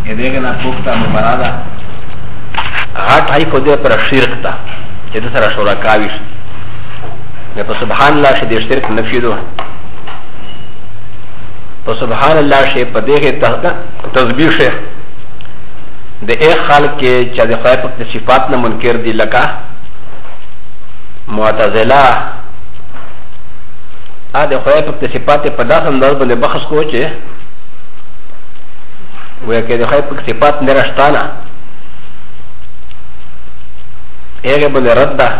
ادهګه نه پوښتا مبرادا غټ هاي په دې پر شرک تا چې د سره شرکاوي نه په سبحان الله شه دې شرک نفي دو په سبحان الله شه په دې کې تسبیح شه د اې خلق کې چې د خدای په صفات نه منکر دي لکه معتزله ا د خدای په صفات په داسې انداز باندې بحث کوي چې وایي چې د خدای په صفات نه رښتانه هغه باندې رد ده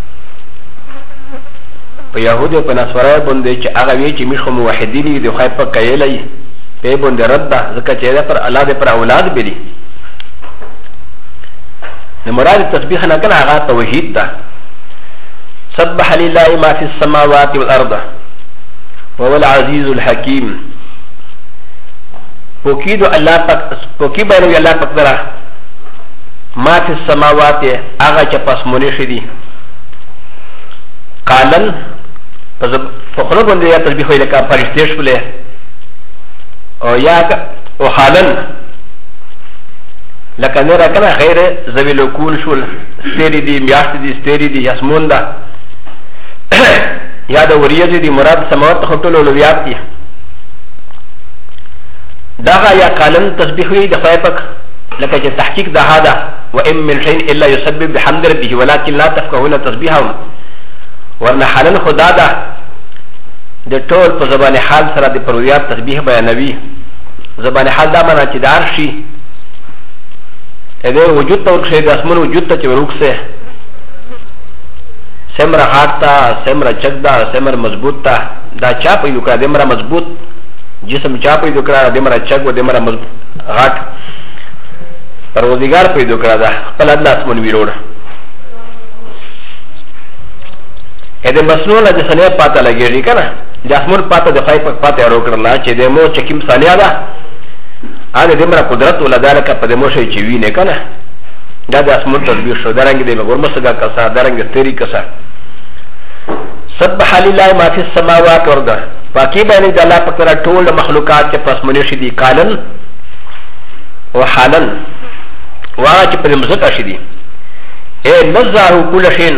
په يهودو په نصارا باندې چې هغه وی چې موږ موحدین دي خدای په کایلای په باندې رد ده ځکه چې دا پر الله دې پر اولاد بلی نو مراد تسبیح نه کنه هغه توحید ده سبح لله ما في السماوات والارض وهو العزيز الحكيم پوکید الله پاک پوکی باندې الله پاک درا ما في السماوات هغه چې پسمونه شدي قالن فخر باندې یا تسبیح ویل کا فرشتي شوله او یا او حالن لکه نه راکنه غیر ذویل کول شول ستری دی میاشت دی ستری دی اسمون ده یا د وریځ دی مراد سماوات خطول اولویات دی دغه یا قالن تسبیح وی د خدای پاک لکه چې تحقیق ده هدا وان من شيء الا يسبح بحمد ربه ولكن لا تفقهون تسبيحهم ورنه حالن خدا ده د ټول په زبان حال سره د پرویات تسبیح بیانوي زبان حال دا معنا چې دار شي اده وجود ته ورکشه د اسمن وجود ته چې ورکسه سمره هاټا سمره چکدا سمر مضبوط تا دا چا په یو کړه دمره مضبوط جسم چا په یو کړه دمره چک و دمره مضبوط هاټ پروردگار په یو کړه دا خپل الله اسمن ویروړ اده مسنون د سنه پاته لګیږي کنه د اسمن پاته د خای په پاته ورو کړل چې د مو چکیم ثانیا ده هذا دمرا قدرت ولا ذلك قد موشي چوينه کنه دا د اسمن تدبیر شو درنګ دی ورمسګه کسا درنګ تیری کسا سبح لله ما في السماوات والارض باقي باندې د الله پاک ټول مخلوقات چې پس منی شي دي قالن او حالن واچ په مزه شي دي اے نزه كل شيء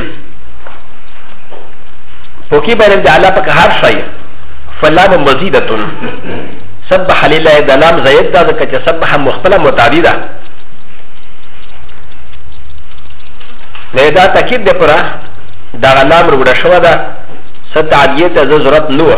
باقي باندې د الله پاک هر شي فلام مزيده سبح لله دلام زيد دا ذكا سبح مختلف متعددة لذا تأكيد دي پرا دا غلام روڑا شوا دا ست عدیت از ضرورت نو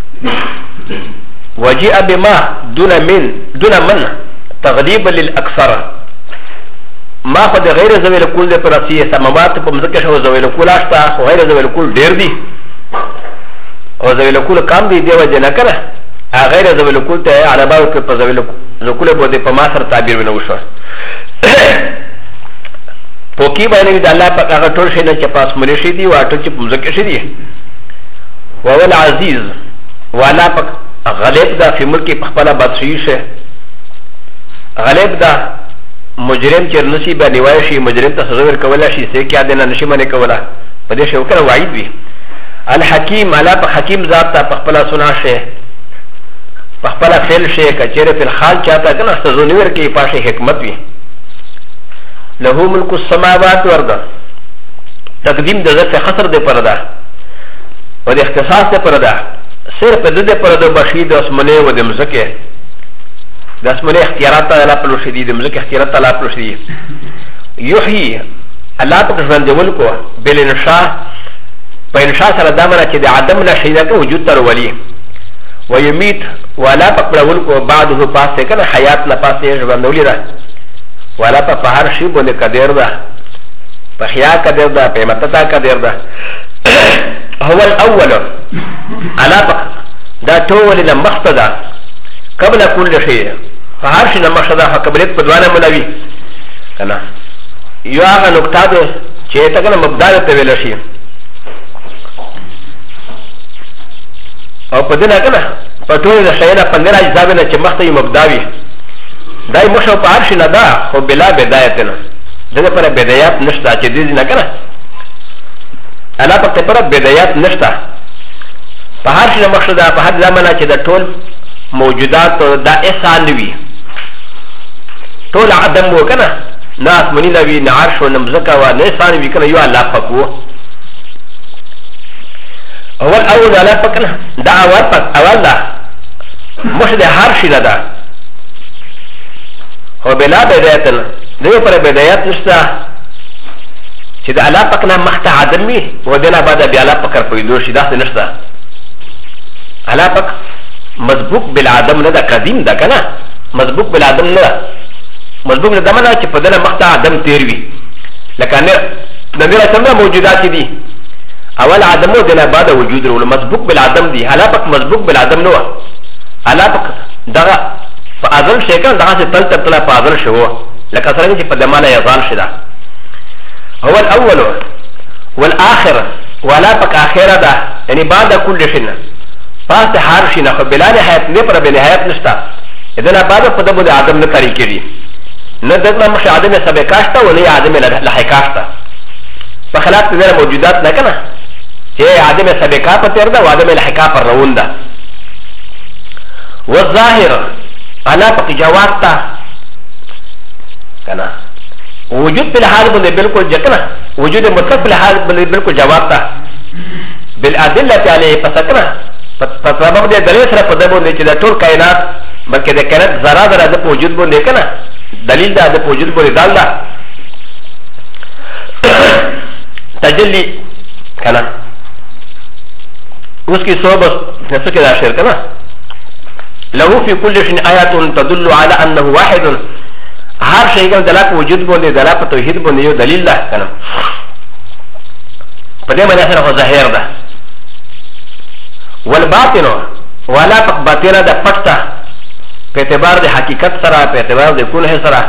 وجیء بما دون من تغلیب للأکثر ما خود غیر زویل کول دي پرا سی سماوات پا مذکر شو زویل کول آشتا غیر زویل کول دیر دی او زویل کول کام دی دیو جنا کنه غیر زویل کول ته عرباو کې په زویل کول بده په ما سره تعبیر ونه وشو پوکی باندې د الله په هغه ټول شي نه چې پاس مونږ شي دی واټو چې مزکه شي دی او ول عزیز والا په غالب دا په ملک په خپل بادشاہي شه غالب دا مجرم چې نسی باندې وای شي مجرم ته سزا ورکول شي سې کې اده نشي باندې کوله په دې شو کړه وعید وی الحکیم الا په حکیم ذات ته په خپل سنا شه پخپل فعل شي کچره فی الحال چاته کنه سزونور کې پاشه حکمت وی له ملک السماوات والارض تقدیم د ذات خسر د پردا او د اختصاص د پردا صرف د دې پردا بشید اسمنه و د مزکه د اسمنه اختیارات الله په شدید د مزکه اختیارات الله په شدید یحیی الله په ژوند ول کو بل انشاء په انشاء سره د امر چې د عدم نشیدا کو وجود تر ولی ويميت ولا تقبل بعده پاسه کنه حیات نه پاسه ژوندولې ده ولا په هر شی باندې قدر ده په خیا قدر ده په متتا قدر ده هو الاول على دا ټول له مقصد قبل كل شيء فهر شي نه مقصد قبلت په دوانه ملوي کنه یو هغه نقطه ده چې ته کنه مبدا ته ویل شي او په دې نه کنه په ټول د شیانه پندره اجزا نه چې مخته یې مبداوي دای مشو په عرش نه ده خو بلا بدایت نه دغه پر بدایت نشته چې دې نه کنه الا په پر بدایت نشته په هر شي مقصد په هر زمانه چې د ټول موجودات دا احسان وي طول عدم وكنا ناس منينا وي نعرش ونمزكا ونسان وي كنا يو الله فكو اول اول الله فكنا دا اول فك اول دا مش ده هرشي دا هو بلا بدايتنا ده پر بدايات نشتا چې د الله پاک نه مخته عدم وي و دنه بعد بیا الله پاک پیدا شي داسې نشته الله پاک مسبوق بالعدم نه ده قدیم ده کنه مسبوق بالعدم نه ده مسبوق نه ده معنی چې په دنه مخته عدم تیر وي لکه نه نبی څنګه موجودات دي اول عدم و دنه بعد وجود ورو مسبوق بالعدم دي الله پاک مسبوق بالعدم نه و الله پاک دغه په ازل شي کنه دغه تل تل په ازل شو لکه څنګه چې په دمانه یزال شي ده هو الأول والآخر ولا بك آخرة ده يعني بعد كل شيء فاست حارشنا بلا نهاية نبرة بنهاية نشتا إذن بعد قدم ده عدم نكاري كري ندرنا مش عدم سبكاشتا ولا عدم لحكاشتا فخلاف تدير موجودات نكنا هي عدم سبكا بتردا وعدم لحكا بالرون ده والظاهر على بك جوابتا كنا وجود في الحال بني بالكل جكنا وجود مطلق في الحال بني بالكل جوابتا بالأدلة عليه فسكنا فسبب دي دليل سره پدبو دي چې د ټول کائنات بلکې د کائنات ذره ذره د وجود باندې کنه دلیل دا د وجود باندې دال دا تجلی کنه اوس کې صوب نفس کې دا شعر کنه له في كل شيء آيات تدل على انه واحد هر شيء کوم دلالت وجود باندې دلالت توحید باندې یو دلیل ده کنه په دې معنی سره ظاهر ده والباطن ولا باطن ده پټه په اعتبار د حقیقت سره په اعتبار د کونه سره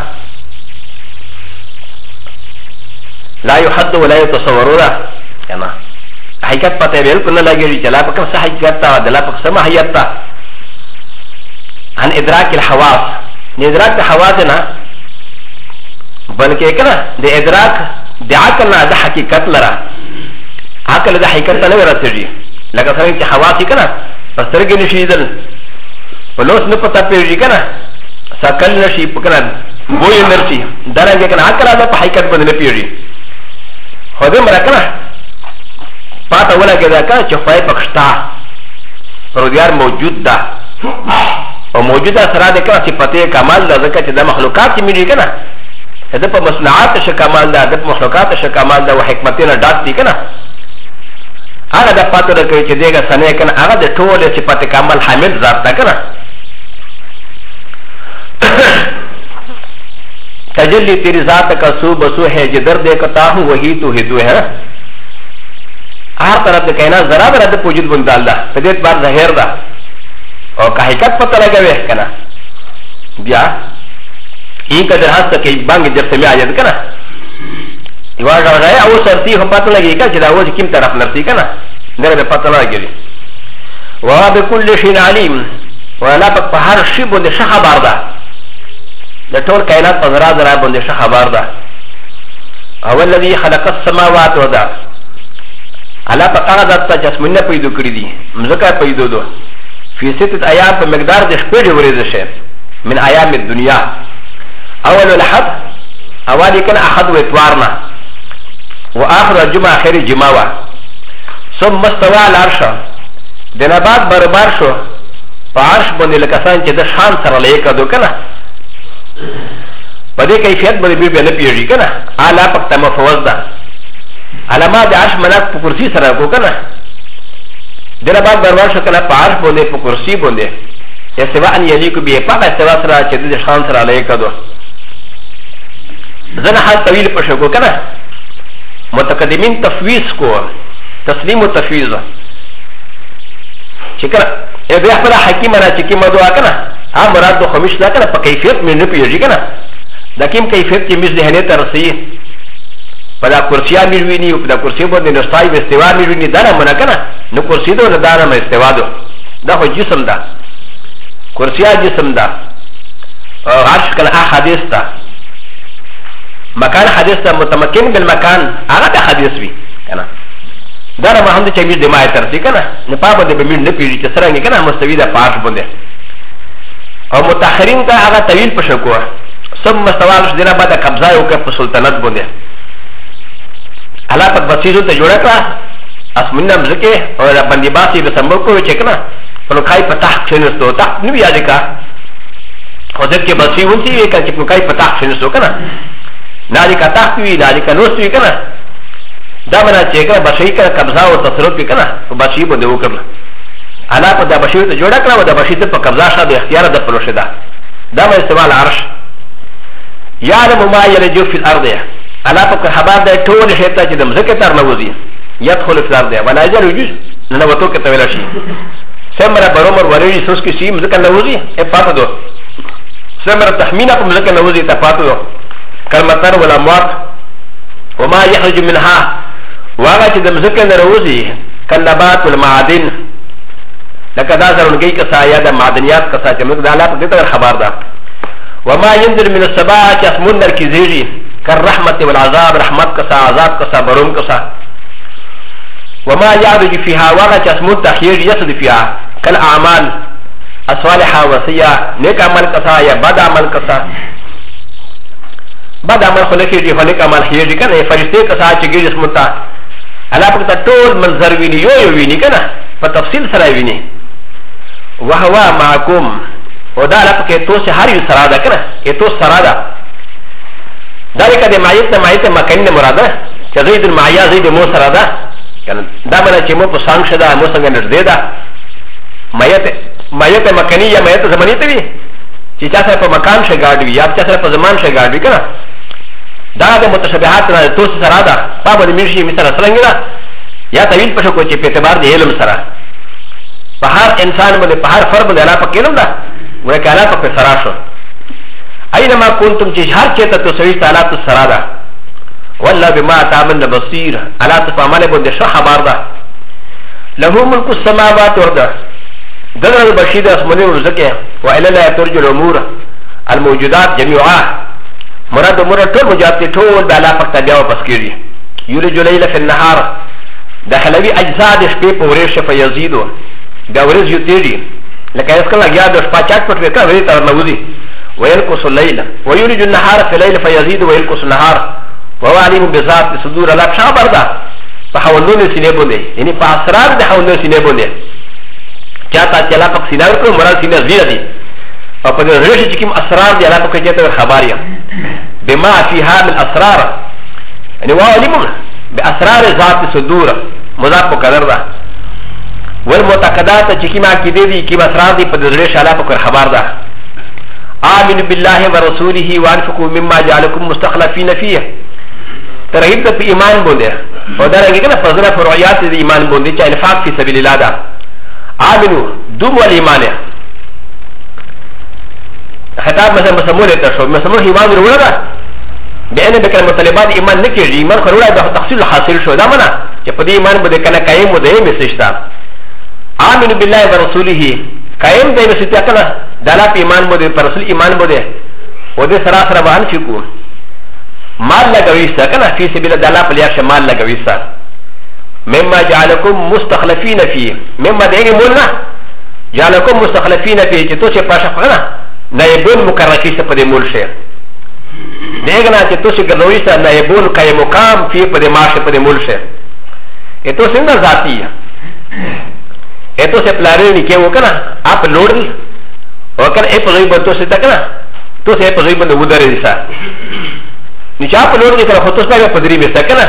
لا يحد ولا يتصور کنه حقیقت پته بالکل نه لګیږي چې لا پکم صح حقیقت تا دلا پک سم حقیقت تا عن ادراك الحواس ادراك الحواس نه بلکې کنه د ادراک د عقل نه د حقیقت لره عقل د حقیقت نه ورسېږي لکه څنګه چې حواس کنه پسترګې نشي دل ولوس نه پتا پیږي کنه سکل نشي کنه بوې نرسي درنګ کنه عقل د حقیقت باندې نه پیږي خو دې مر کنه پاته ولګي دا کنه چې خدای پکشتا پرودیار موجود ده او موجوده سره د کنه صفته کمال ده ځکه چې د مخلوقات چې میږي کنه هذا په مصنوعات شکمال ده د مخلوقات شکمال ده او حکمتونه ډات دي کنه هغه د پاتو د کوي چې دغه سنه کنه هغه د ټول صفات کمال حامل ذات ده کنه تجلی تیری ذات کا سو بسو ہے جدر دیکھتا ہوں وہی تو ہدو ہے ہر طرف د کائنات ذرا ذرا د وجود بندال ده په دې بار ظاهر ده او که حقیقت پته لګوي کنه بیا این قدر هست که بانگ جب سے میں آجاد کنا یوار رہے او سرتی ہم پتہ لگی کا جدا وہ کیم طرف نرسی کنا در پتہ لگی و بكل شيء عليم ولا بهر شي بند خبر ده د ټول کائنات په ذرا ذرا بند خبر ده او الذي خلق السماوات والارض الا فقد تجسمنا پیدا کړی دي مزکه پیدا دو فی ستة ایام په مقدار د شپې ورځې شه من ایام الدنيا اول الحد اوالي كان احد واتوارنا واخر الجمعه اخر الجمعه ثم استوى على العرش دنبات بربار شو فعرش بني لكسان كده شان سر ليكا دو كنا بدي كيفيات بدي بيبي نبيجي كنا على پکتا مفوض ده على ما دي عرش مناك پا کرسي سر کو كنا دنبات بربار شو كنا فعرش بني پا کرسي بني استواء ان يليكو بيه پاك استواء سر كده شان سر ليكا دو زنا حال طويل پشکو کنه متقدمین تفویض کو تسلیم و تفویض چکر ابی احفر حکیم انا چکیم دعا کنه ها مراد دو خمیش دا کنه پا کیفیت من نپیجی کنه دا کم کیفیت کی میز دهنه ترسی پا دا کرسیا میروینی و پا دا کرسی بود نستای و استوا میروینی دانا منا کنه نو کرسی دو ندانا ما استوا دو دا خو جسم دا کرسیا جسم دا عرش کنه حدیث دا مكان حديث متمكن بالمكان هذا حديث بي كنا دار ما هم دي چمير دماغ ترسي كنا نپا بده بمير نپيري چې سرنګ كنا مستوي ده پاش بنده او متأخرين کا هغه طويل پشکو ثم استوى شدنا بعد قبضه وكف سلطنت بنده الله پاک بسیزو ته جوړه کړه اسمنه مزکه او باندې باسي به سمبو کو چې کنه په کای پتاح شنستو تا نو یاد کا خو دې کې بسي ونتي وی کله چې په کای پتاح شنستو کنه نالي کا تاخوي نالي کا نوستوي کنه دا بنا چې کنه بشي کنه قبضه او تصرف کنه په بشي باندې وکړه الله په دا بشي ته جوړه کړه او دا بشي ته په قبضه شاده اختیار د پروشه دا به استعمال عرش يعلم ما يلج في الارض الله پاک خبر ده ټول شیطان چې د مزکه تر نوځي يدخل في الارض ولا يجوز يجوز نه وته کې تویل شي سمره برومر ورېږي سوس کې شي مزکه نوځي ا پاتو دو سمره تخمینه په مزکه نوځي ته پاتو دو کلمتر ولا موت وما يخرج منها واغه چې د مزکه نوځي کلبات والمعادن لکه دا زرونګي کسا یا د معدنیات کسا چې موږ د الله په دې خبر ده وما ينزل من السماء كاسمون در كزيجي كالرحمة والعذاب رحمت كسا عذاب كسا بروم كسا وما يعرج فيها وغا كاسمون تخيج يسد فيها كالأعمال الصالحة وسيا نيك عمل كسا يا بد عمل كسا بد عمل خلقيجي فنيك عمل خيجي كنا فرشتي كسا چگيج اسمون تا الله پکتا طول منظر ويني يو ويني كنا فتفصيل سراي ويني وهو معكم ودا لك توس هاري سرادا كنا يتوس سرادا ذلك دي معيت مكان مرادا كزيد المعيا زيد مو سرادا كان دامنا چمو په سانګ شدا مو څنګه نږدې ده معیت مکانیه معیت زمانی ته وي چې چا سره په مکان شي ګاډ وي یا چا سره په زمان شي ګاډ وي کنه دا د متشابهات نه توس سرادا په باندې مرشي مثلا څنګه یا طویل پښو کو چې په اعتبار د علم سره په هر انسان باندې په هر فرد باندې الله په کېلم ده ولكن په سراشو اينما كنتم تجهر كيتا تسوي تعالى تسرادا والله بما تعمل بصير على تفعمل بود شو خبر ده له ملك السماوات والارض دغه البشير اسمنه رزقه والى لا ترجو الامور الموجودات جميعا مراد امور ټول موجودات ټول د الله پاک تبع او پسکيري يولج الليل في النهار دخلوي اجزاء د شپې په ورځ فيزيدو دا ورځ یو تیری لكن يسكن أجياد وشباتشات فتوكا وريد ترنوزي ويلقص الليل ويولج النهار في الليل فيزيد ويلقص النهار وهو عليم بذات صدور الله بشا بردا فحولون السنة بنده يعني فأسرار ده حولون السنة بنده چاہتا چلا پاک سنة ورکو مرال سنة زیده دی وپا ده رشي چکم أسرار ده الله پاک چاہتا ورخباريا بما فيها من أسرار يعني وهو عليم بأسرار ذات صدور مضاف مقدر ده والمعتقدات چکیما کی دے دی کی اسرار دی پدرے شالا پکر خبر دا آمین بالله ورسوله وانفقوا مما جعلكم مستخلفين فيه ترغیب ته ایمان بوندے او دا رنگی کنا فضل فرعیات دی ایمان بوندے چا انفاق فی سبیل اللہ دا آمینو دوم والایمان خطاب مثلا مسمول تا شو مسمول ایمان روڑا دا بیان بکر مطالبات ایمان نکیجی ایمان خروڑا دا تحصیل حاصل شو دا منا چا پدی ایمان بوندے کنا قائم و دائم مسشتا آمین بالله ورسوله قائم دی مسیتیا کنا دالا پی ایمان بوده پر رسول ایمان بوده و دی سراسر بان فکو مال لگویستا کنا فی سبیل دالا پلیاش مال لگویستا مما جعلکم مستخلفین فی مما دیگه مولنا جعلکم مستخلفین فی چه تو چه پاشا کنا نایبون مکرکیستا پده مول شه دیگه نا چه تو چه گرویستا نایبون کای مقام فی پده ماش پده مول شه ای تو سنگا ذاتی ہے esto se planeó ni que buscan a pelordi o que es por ahí por se tacana tú se por ahí por mudar esa ni ya pelordi que la foto está por ahí me tacana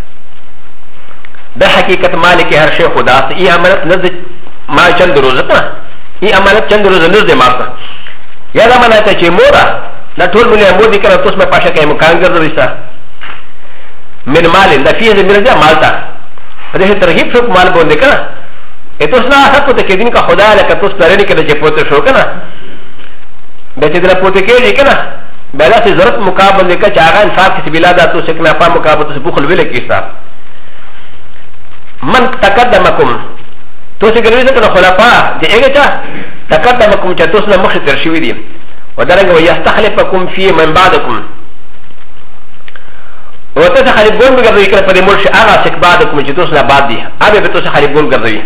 ده حقيقة مالك هر شيء خدا اي عملت نزد ما چند روزه اي عملت چند روزه نزد مارتا يا لما نتا چه مورا لا طول ملي مودي كنا توس ما پاشا كاي مكان گردويسا من مال ده فيه مرجع مالتا ده ترغيب شوك مال بونده كنا اتوس نا حق ته کدين کا خدا لك توس پرني کده چې پوت شو کنه به چې دل پوت کېږي کنه بلا سي ضرورت مقابله کا چاغه انصاف کی بلا دا تو سکنا پا مقابله سے بخل ویل کیسا من تقدمکم تو سے ګرځي کنه خلفاء دې هغه چا تقدمکم چې توس نه مخ تر شوی دي ودرنګ ويستخلفکم فی من بعدکم وتتخلفون بغرض كده فدمرش اغا سكبادكم چې توس نه بعد دي ابي به توس خلفون ګرځي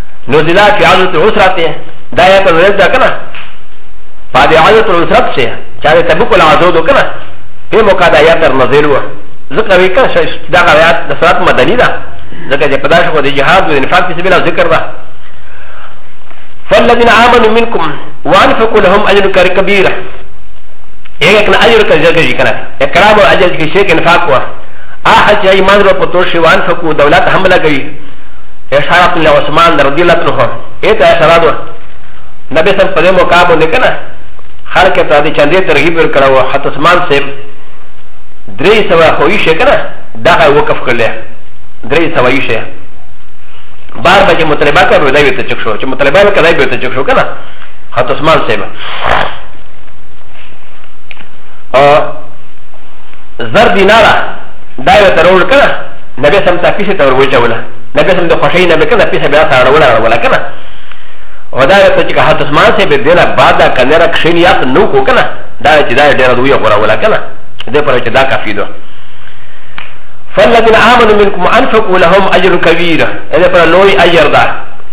نزلات في عادة العسرة داية الرد كنا بعد عادة العسرة سي چاہے تبوک العزود ہو کنا پہ موقع دا آیات تر نظر ہوا ذکر ہوئی کنا دا آیات دسرات مدنی دا ذکر جے پداش کو دی جہاد و انفاق کی سبیلہ ذکر دا فالذین آمنوا منکم وانفقوا لهم اجر کبیر ایک نا اجر کا ذکر جی کنا اکرام و اجر کی شیخ انفاق ہوا آخر چاہے ایمان رو پتوشی وانفقوا دولت حملہ گئی اشارت اللہ عثمان رضی اللہ عنہ ایتا اشارت ہوا نبی سم پدے مقابل نے کنا خلق تا دی چندے ترغیب ورکڑا ہوا حت عثمان سے دری سوا خویش ہے کنا دا وقف کر لیا دری سوایش ہے بار بجے مطلبہ کر ردائی بیتا چک شو چھ مطلبہ کر ردائی بیتا چک شو کنا حت عثمان سے زر دینارا دائی بیتا روڑ کنا نبی سم تا پیسی تا وروچا ولا نبی سم دا خوشی نبی کنا پیسی بیتا تا روڑا کنا و دا یو چې حضرت عثمان سے به دینا بعد کنه کښینیات نو کو کنه دا چې دا ډیر دوی غوړه ولا کنه دې پر چې دا کافی دو فالذين امنوا منكم انفقوا لهم اجر كبير دې پر لوی اجر دا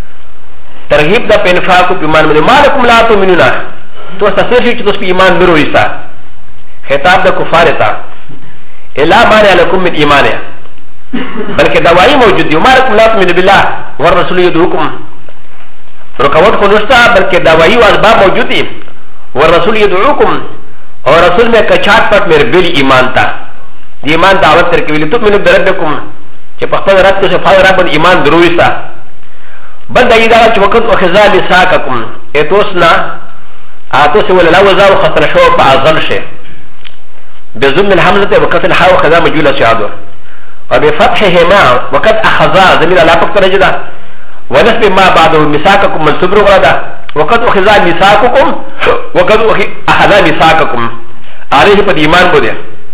ترغیب دا په انفاق په ایمان باندې مالکم لا تؤمنون تو تاسو چې تاسو په ایمان درو ایسا خطاب د کفار ته الا ما لكم من ایمانه بلکې دوايي موجود دي مالکم لا تؤمنون بالله والرسول يدعوكم رکاوٹ کو نشتا بلکہ دوائی و اسباب موجود ہیں والرسول يدعوكم اور رسول میں کچھات پٹ میرے بل ایمان تا ایمان دعوت تر کے تؤمنوا بربکم کہ پختہ رب سے فال رب ایمان ضروری تھا بل دایدا کہ وقت اخذا لساککم اتوسنا اتوس ولا وزا وخطر شو بعضل شيء بضم الحمزه وقت الحاء خذا مجوله شادو وبفتحهما وقد اخذا ضمير لا فقط رجدا ونسب ما بعده مساككم منصوب رغدا وقد اخذ مساككم وقد اخذ مساككم عليه قد ايمان بده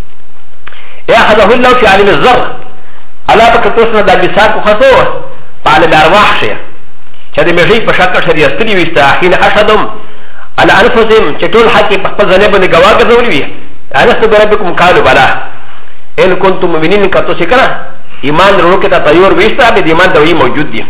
اخذه الله في عالم الذر على بكتوسنا دا مساك خصو على الارواح شيء شد مجي بشكل شريعه استري ويستا حين اشهدهم على انفسهم چتول حق په ځنه باندې گواه کوي وي انس بربكم قالوا بلا ان كنتم مؤمنين كتو سكنا ایمان ورو کې ته تیار ويستا به ایمان دوی موجود دي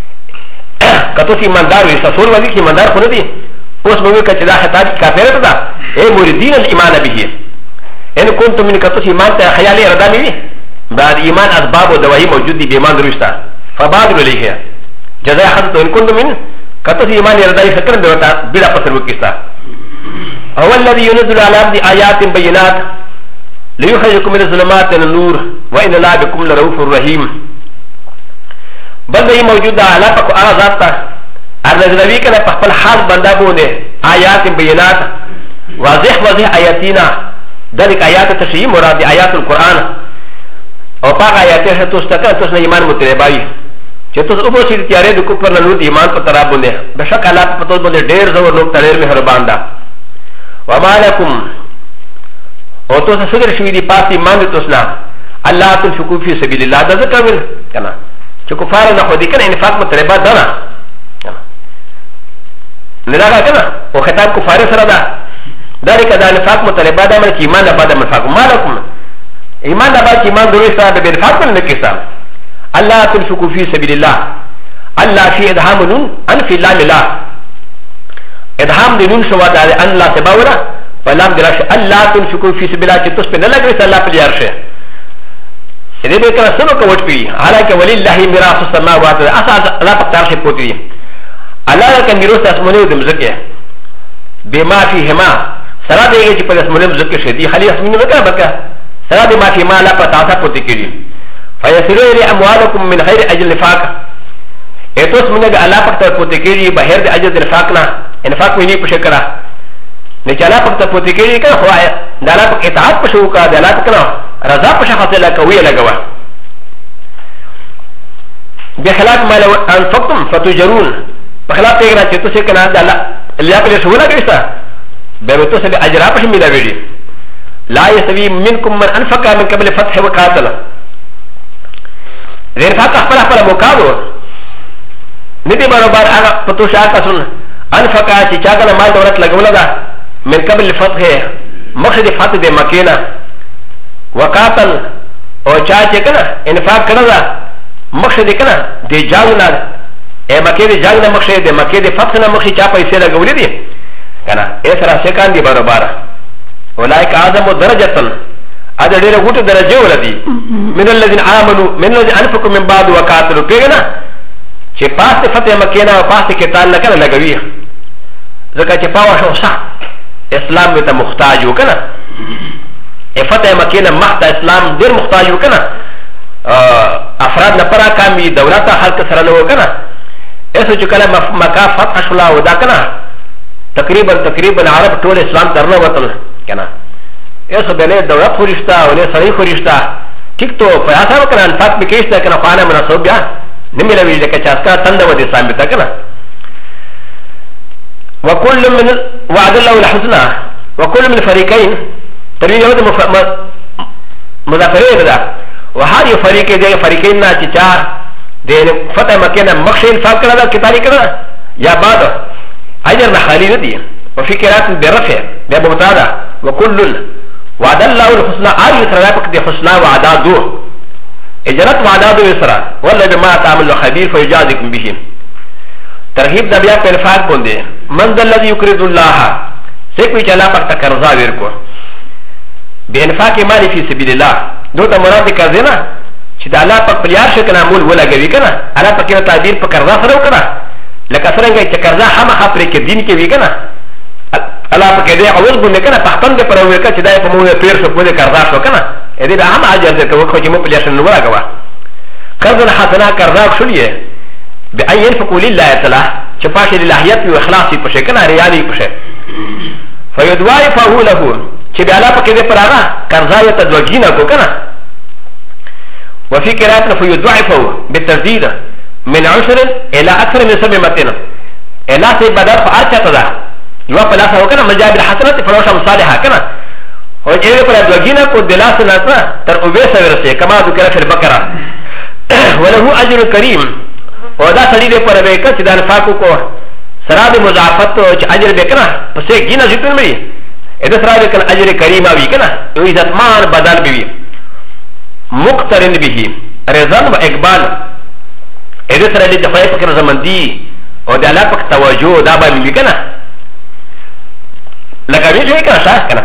کتو سی ایماندار وی سسول ولی کی ایماندار خود دی اس موقع کا چدا خطاب کافر تھا اے موردین الایمان به ان کنتم من کتو سی ایمان ته خیال اراده نہیں بعد ایمان اسباب و دوائی موجود دی ایمان درستا فبادر الیہ جزاء حد ان کنتم من کتو سی ایمان اراده فکر دیتا بلا پسر وکستا هو الذي ينزل على عبد آیات بینات ليخرجكم من الظلمات الى النور وان الله بكم لرؤوف رحيم بل یہ موجود ہے اللہ پاک آزاد تا ارزوی کنا پخپل حال بندہ بونے آیات بینات واضح واضح آیاتینا دلک آیات تشریح مراد آیات القرآن اور پاک آیات ہے تو استقا تو اس نے ایمان متربائی چھے تو اوپر سی تیارے دو کپر نلود ایمان پر تراب بونے بشک اللہ پاک پتوز بونے دیر زور لوگ تریر میں حربان دا وما لکم اور تو سے صدر شویدی پاس ایمان دی تو اسنا اللہ تنفقو فی سبیل اللہ دا ذکر من کنا چې کفار نه خو دې کنه انفاق مطلبات ده نه دا کنه او خطاب کفار سره ده دا لري کدا انفاق مطلبات ده چې ایمان بعد انفاق مالکم ایمان بعد ایمان دوی سره به انفاق نه کیسه الله تنفقوا في سبيل الله الله في ادهام نون ان في لام الله ادهام دي نون شو ده ان الله تباورا فلام دراش الله تنفقوا في سبيل الله چې تاسو په نه لګوي الله په یار شه ا ل ي ب ك ر ا سنو كوت بي حالك ولله ميراث السماوات اساس لا تقدر شيء بوتري الله كان ميراث اسمونه دمزكه بما فيهما سرا ديجي چې په اسمونه دمزكه شدي خالي اسمونه وکړه بکا سرا دي ما فيما لا پتا تا پوتي کړي فيسروا الى اموالكم من غير اجل نفاق اته اسمونه الله پتا پوتي کړي بهر د اجل نفاقنا انفاق ویني په شکره نه چلا پتا پوتي کړي کنه خو د الله په اطاعت په شو کا د الله کنه رضا پشخص لك ويا لغوا بخلاف ما لو انفقتم فتجرون بخلاف تيغنا چتو سے کنا دالا اللہ پر سولا کیسا بہتو سے اجرا پش ملا ویڈی لا يستوي منكم من انفق من قبل فتح وقاتل غیر فاتح پر پر مقابل ندی برابر اگا پتو شاہ کا سن انفق چ چاگنا مال دولت لگولا دا من قبل فتح مقصد فتح دے مکینا وقاتل او چاچے کنا انفاق کرنا مقصد کنا دے جانگنا اے مکے دے جانگنا مقصد دے مکے دے فتح نا مقصد چا پیسے لگولی دی کنا اے سرا سکان دی بارو بارا اولئك اعظم درجه هذا ډیره غوټه درجه ولدي من الذين امنوا من الذين انفقوا من بعد وقاتلوا پیغنا چې پاس فتح مکه نه پاس کې تعال نه کنه لګوي ځکه چې پاو شو صح اسلام ته محتاج وکنه فتح مکه نه مخته اسلام ډیر محتاج وکنه افراد نه پرا کامي دولت خلق سره له وکنه ایسو چې کله مکه فتح شولا ودا کنه تقریبا عرب ټول اسلام درنه وتل کنه ایسو بله دولت خورشتا ولې سړی خورشتا ټیک تو پیاسا وکنه انفاق بکیشتا کنه خانه مناسب بیا نمي لوي لك شاسكا تندو دي سامتا كنا وكل من وعد الله الحسنى وكل من فريقين تريد يود مضافرين ذا وهذه فريقين ناتشا دي فتح مكينا مخشين فاكرا ذا كتاري كنا يا بعض اجر نخالي ندي وفي كرات برفع بمبتدا وكل وعد الله الحسنى آي سرابك دي حسنى وعدا دو اجرت وعداد وسرا ولا بما تعمل خبير فيجازيكم به ترغيب نبيا په الفاظ باندې من ذا الذي يقرض الله سيكوي چلا پر تقرضا ورکو بانفاق مال في سبيل الله دوته مراد کزنا چې د الله په پلیار شکل عمل ولګوي کنه الله په کې تعبیر په قرضا سره وکړه لکه څنګه چې قرضا هم خپل کې دین کې وی کنه الله په کې دې اول باندې کنه پختن دې پر ورکه چې دای په مو پیر شو په دې قرضا شو کنه ا دې به هم اجر دې کوو چې مو پلیار شنو ورغوا قرض حسنا قرضا شولې بأن ينفقوا لله تعالى چې پاشه للهیت او اخلاص په شکنه ریالي په شه فيدوائفه له چې بیا الله په کې دې پر هغه قرضا ته دوجینه کو کنه وفي قراءة فيضعفه بالترديد من عشر إلى أكثر من 700 إلى سيبدأ فأرشا تدا يوافق الله وكنا مجاب الحسنة فروشا مصالحة كنا وجهه پر دوجينا کو دلاس ناتنا تر اوبه سورسه كما ذكر في البقرة وله أجر كريم ودا سړي دې پر به کچ دان فاکو کو سراب مضاعفت اجر به کنا پسې گینا ذکر مې اې سراب کنا اجر کریم اوي کنا یو عزتمان بدل بي مقترن به رضان و اقبال اې سره دې دفاع فکر زمن دي او د الله پک توجه دا به مې کنا لکه وی کنا شاه کنا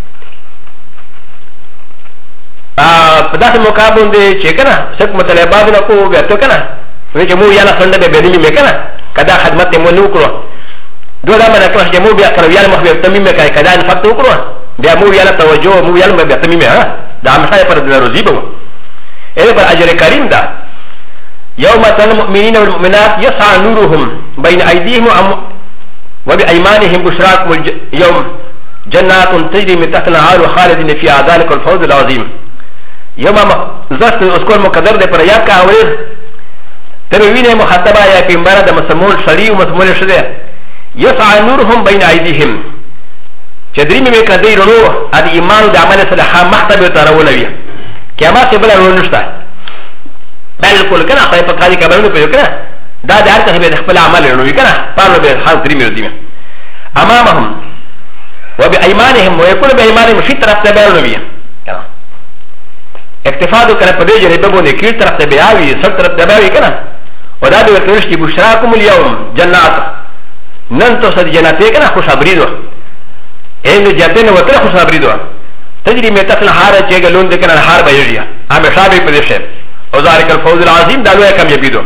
په داسې موقع باندې چې کنه څوک مطالبات نه کوو بیا ته کنه وایي چې مو یاله څنډه به بدلی مې کنه کدا خدمت مو نه وکړو دوه دا باندې کړه چې مو بیا کړو یاله مخ به تمیم کوي کدا ان فقط وکړو بیا مو یاله توجه مو یاله به تمیم ها دا مخای پر د روزي به اې پر اجر کریم دا يوم ترى المؤمنين والمؤمنات يسعى نورهم بين ايديهم وبايمانهم بشراكم اليوم جنات تجري من تحت الانهار خالدين فيها ذلك الفوز العظيم يوم زست اذكر مقدر ده پر یاد کا اور تروینه مخاطبه یا پیغمبر د مسمول شری او مسمول شده يسعى نورهم بين ايديهم چدری می کدی رونو اد ایمان د عمل صالح محتبه ترولوی قیامت بل رونشتا بالکل کنه خای په کاری کبرونه په کنه دا د هر څه به خپل عمل رونوي کنه پاره به حاضر می ردی امامهم وبايمانهم ويكون بايمانهم في طرف تبعونوي کنه اکتفا دو کنه په دې جره به نه کیر طرف تبعوي سر طرف تبعوي کنه ودا د ورتوش کی بشراکم اليوم جنات نن تو صد جنات کنه خوشابری دو این جنتن وتر خوشابری دو تجري متقن هار چه لون د کنه هار بيجيا ام شابه په دې شه او ذلك الفوز العظيم دا لوی کم یبیدو